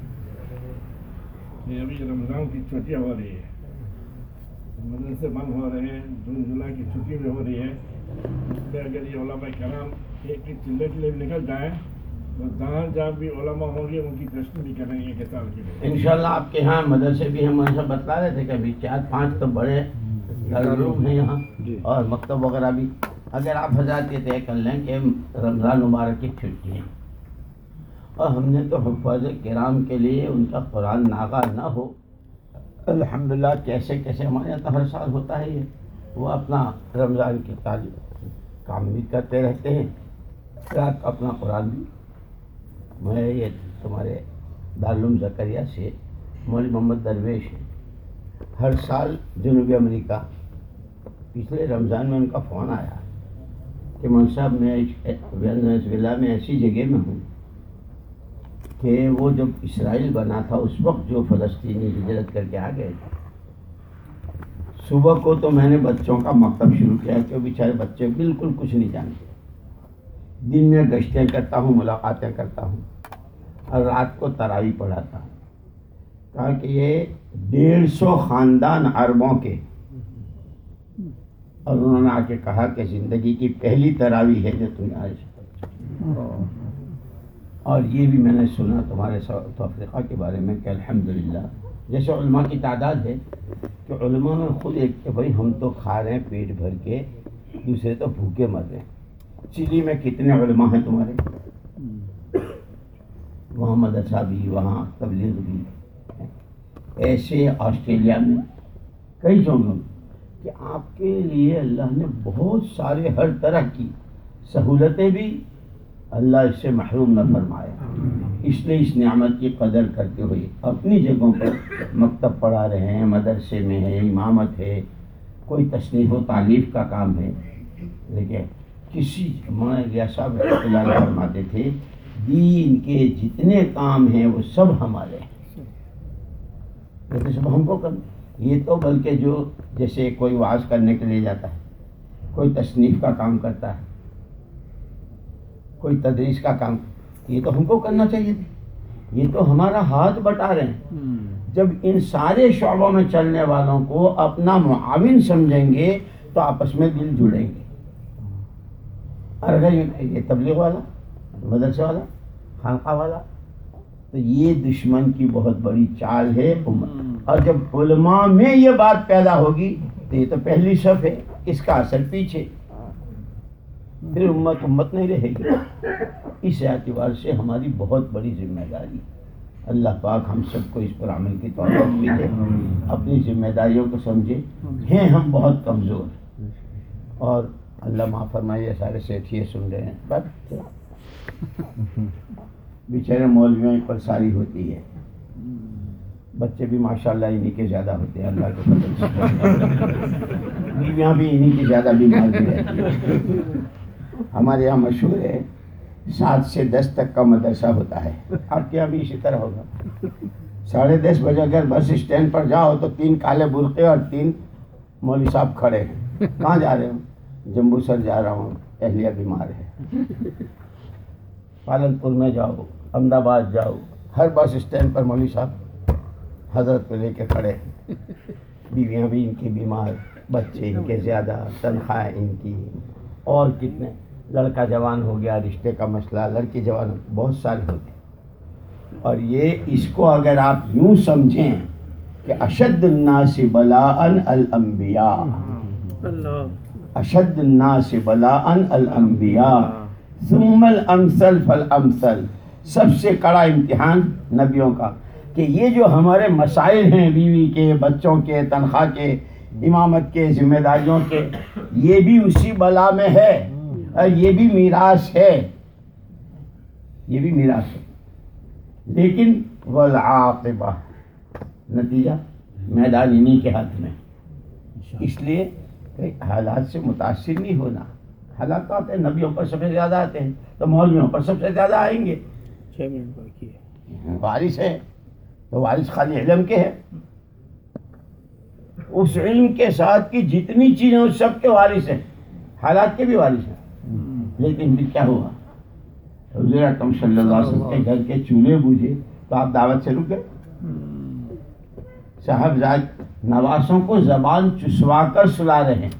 کہ ابھی رمضان کی چھٹیاں ہو رہی ہے، مدرسے بند ہو رہے ہیں، جون جولائی کی چھٹی بھی ہو رہی ہے. اس میں اگر یہ علماء کرام ایک ایک چلے کے لیے نکل جائیں تو جہاں جہاں بھی علماء ہوں گے ان کی تشکیل بھی کریں گے کتاب کے لیے. انشاءاللہ آپ کے ہاں مدرسے بھی ہم ایسا بتلا رہے تھے کہ ابھی چار پانچ تو بڑے دارالعلوم ہیں یہاں اور مکتب وغیرہ بھی. اگر آپ حضرات یہ طے کر لیں کہ رمضان مبارک کی چھٹی ہیں اور ہم نے تو حفاظ کرام کے لیے ان کا قرآن ناغہ نہ ہو، الحمدللہ کیسے کیسے ہمارے یہاں تو ہر سال ہوتا ہے یہ، وہ اپنا رمضان کی تعلیم کام بھی کرتے رہتے ہیں، رات کو اپنا قرآن بھی. میں یہ تمہارے دارالعلوم زکریہ سے مولوی محمد درویش ہیں، ہر سال جنوبی امریکہ، پچھلے رمضان میں ان کا فون آیا کہ مول صاحب میں وینزویلا میں ایسی جگہ میں ہوں کہ وہ جب اسرائیل بنا تھا اس وقت جو فلسطینی ہجرت کر کے آ گئے تھے، صبح کو تو میں نے بچوں کا مکتب شروع کیا کہ وہ بیچارے بچے بالکل کچھ نہیں جانتے. دن میں گشتیں کرتا ہوں، ملاقاتیں کرتا ہوں اور رات کو تراویح پڑھاتا ہوں. کہا کہ یہ ڈیڑھ سو خاندان عربوں کے، اور انہوں نے آ کے کہا کہ زندگی کی پہلی تراویح ہے جو تم نے آج. اور یہ بھی میں نے سنا تمہارے ساؤتھ افریقہ کے بارے میں کہ الحمدللہ جیسے علماء کی تعداد ہے کہ علماء میں خود ایک کہ بھائی ہم تو کھا رہے ہیں پیٹ بھر کے، دوسرے تو بھوکے مر رہے ہیں. چلی میں کتنے علماء ہیں تمہارے؟ وہاں مدرسہ بھی، وہاں تبلیغ بھی. ایسے آسٹریلیا میں کئی جگہوں کہ آپ کے لیے اللہ نے بہت سارے ہر طرح کی سہولتیں بھی اللہ اس سے محروم نہ فرمائے. اس لیے اس نعمت کی قدر کرتے ہوئے اپنی جگہوں پر مکتب پڑھا رہے ہیں، مدرسے میں ہے، امامت ہے، کوئی تصنیف و تعلیف کا کام ہے. لیکن کسی ہمارے ریاض صاحب رحمۃ اللہ علیہ فرماتے تھے دین کے جتنے کام ہیں وہ سب ہمارے ہیں، یہ تو سب ہم کو کرنا. یہ تو بلکہ جو جیسے کوئی وعظ کرنے کے لیے جاتا ہے، کوئی تصنیف کا کام کرتا ہے، کوئی تدریس کا کام، یہ تو ہم کو کرنا چاہیے تھا. یہ تو ہمارا ہاتھ بٹا رہے ہیں. جب ان سارے شعبوں میں چلنے والوں کو اپنا معاون سمجھیں گے تو آپس میں دل جڑیں گے. اور اگر یہ تبلیغ والا، مدرسے والا، خانقاہ والا، تو یہ دشمن کی بہت بڑی چال ہے امت. اور جب علماء میں یہ بات پیدا ہوگی تو یہ تو پہلی صف ہے، اس کا اثر پیچھے، پھر امت امت نہیں رہے گی. اس اعتبار سے ہماری بہت بڑی ذمہ داری. اللہ پاک ہم سب کو اس پر عمل کی توفیق بھی دے، اپنی ذمہ داریوں کو سمجھے. ہیں ہم بہت کمزور، اور اللہ معاف فرمائے سارے سیٹھیے سن رہے ہیں، بس بیچارے مولویوں پر ساری ہوتی ہے. بچے بھی ماشاءاللہ انہی کے زیادہ ہوتے ہیں، اللہ کے فضل سے. بیویاں بھی انہی کی زیادہ بیمار بھی رہتی ہیں. ہمارے یہاں مشہور ہے سات سے دس تک کا مدرسہ ہوتا ہے، آپ کے یہاں بھی اسی طرح ہوگا. ساڑھے دس بجے اگر بس اسٹینڈ پر جاؤ تو تین کالے برقعے اور تین مولوی صاحب کھڑے ہیں. کہاں جا رہے ہو؟ جمبو سر جا رہا ہوں، اہلیہ بیمار ہے. پالنپور میں جاؤ، احمد آباد جاؤ، ہر بس اسٹینڈ پر مولوی صاحب حضرت کو لے کے کھڑے ہیں. بیویاں بھی ان کی بیمار، بچے ان کے زیادہ، تنخواہیں ان کی، اور کتنے. لڑکا جوان ہو گیا، رشتے کا مسئلہ، لڑکی جوان، بہت سارے ہوتے. اور یہ اس کو اگر آپ یوں سمجھیں کہ اشد الناس بلاء الانبیاء، اشد الناس بلاء الانبیاء ثم الامثل فالامثل، سب سے کڑا امتحان نبیوں کا. کہ یہ جو ہمارے مسائل ہیں بیوی کے، بچوں کے، تنخواہ کے، امامت کے، ذمہ داریوں کے، یہ بھی اسی بلا میں ہے، اور یہ بھی میراث ہے، یہ بھی میراث ہے. لیکن والعاقبہ، نتیجہ میدان انہی کے ہاتھ میں. اس لیے کہ حالات سے متاثر نہیں ہونا. حالات آتے ہیں، نبیوں پر سب سے زیادہ آتے ہیں تو مولویوں پر سب سے زیادہ آئیں گے. چھ منٹ باقی ہے. وارث ہے تو وارث خالی علم کے ہے، اس علم کے ساتھ کی جتنی چیزیں اس سب کے وارث ہیں، حالات کے بھی وارث ہیں. لیکن پھر کیا ہوا؟ حضور اکرم صلی اللہ علیہ وسلم کے گھر کے چولہے بوجھے تو آپ دعوت سے رک گئے؟ صاحبزاد نواسوں کو زبان چسوا کر سلا رہے ہیں.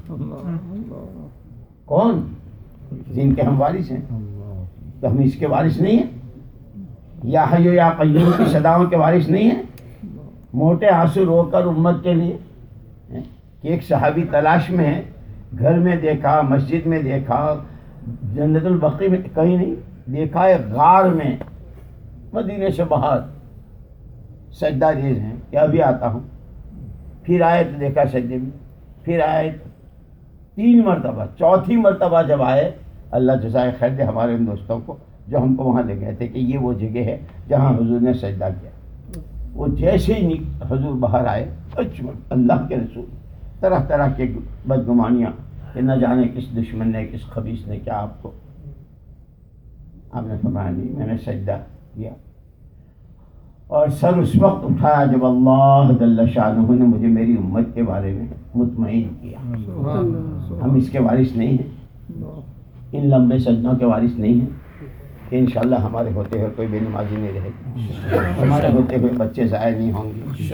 کون؟ جن کے ہم وارث ہیں. تو ہم اس کے وارث نہیں ہیں؟ یا حی یا قیوم کی صداؤں کے وارث نہیں ہیں؟ موٹے آنسو رو کر امت کے لیے کہ ایک صحابی تلاش میں ہے، گھر میں دیکھا، مسجد میں دیکھا، جنت البقیع میں کہیں نہیں دیکھا ہے، غار میں مدینے سے باہر سجدہ ریز ہیں کہ ابھی آتا ہوں. پھر آئے تو دیکھا سجدے میں، پھر آئے تین مرتبہ، چوتھی مرتبہ جب آئے اللہ جزائے خیر دے ہمارے ان دوستوں کو جو ہم کو وہاں لے گئے تھے کہ یہ وہ جگہ ہے جہاں حضور نے سجدہ کیا. وہ جیسے ہی حضور باہر آئے اللہ کے رسول طرح طرح کے بدگمانیاں کہ نہ جانے کس دشمن نے کس خبیث نے کیا آپ کو. آپ نے فرمایا نہیں، میں نے سجدہ کیا اور سر اس وقت اٹھایا جب اللہ جل شانہ نے مجھے میری امت کے بارے میں مطمئن کیا. ہم اس کے وارث نہیں ہیں، ان لمبے سجدوں کے وارث نہیں ہیں کہ انشاءاللہ ہمارے ہوتے ہوئے کوئی بے نمازی نہیں رہے گی، ہمارے ہوتے ہوئے بچے ضائع نہیں ہوں گے.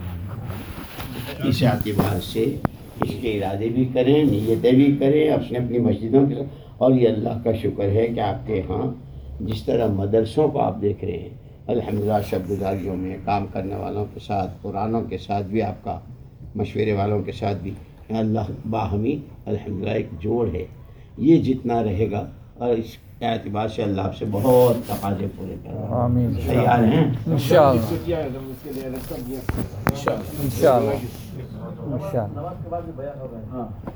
اس اعتبار سے اس کے ارادے بھی کریں، نیتیں بھی کریں اپنے اپنی مسجدوں کے ساتھ. اور یہ اللہ کا شکر ہے کہ آپ کے ہاں جس طرح مدرسوں کو آپ دیکھ رہے ہیں الحمدللہ، شب گزاریوں میں کام کرنے والوں کے ساتھ، قرآنوں کے ساتھ بھی، آپ کا مشورے والوں کے ساتھ بھی اللہ باہمی الحمدللہ ایک جوڑ ہے. یہ جتنا رہے گا اور اس اعتبار سے اللہ آپ سے بہت تقاضے پورے کریں. آمین. تیار ہیں؟ انشاءاللہ اس کے لیے الگ سب دیا. انشاءاللہ انشاءاللہ. نماز کے بعد بھی بیان ہوگا.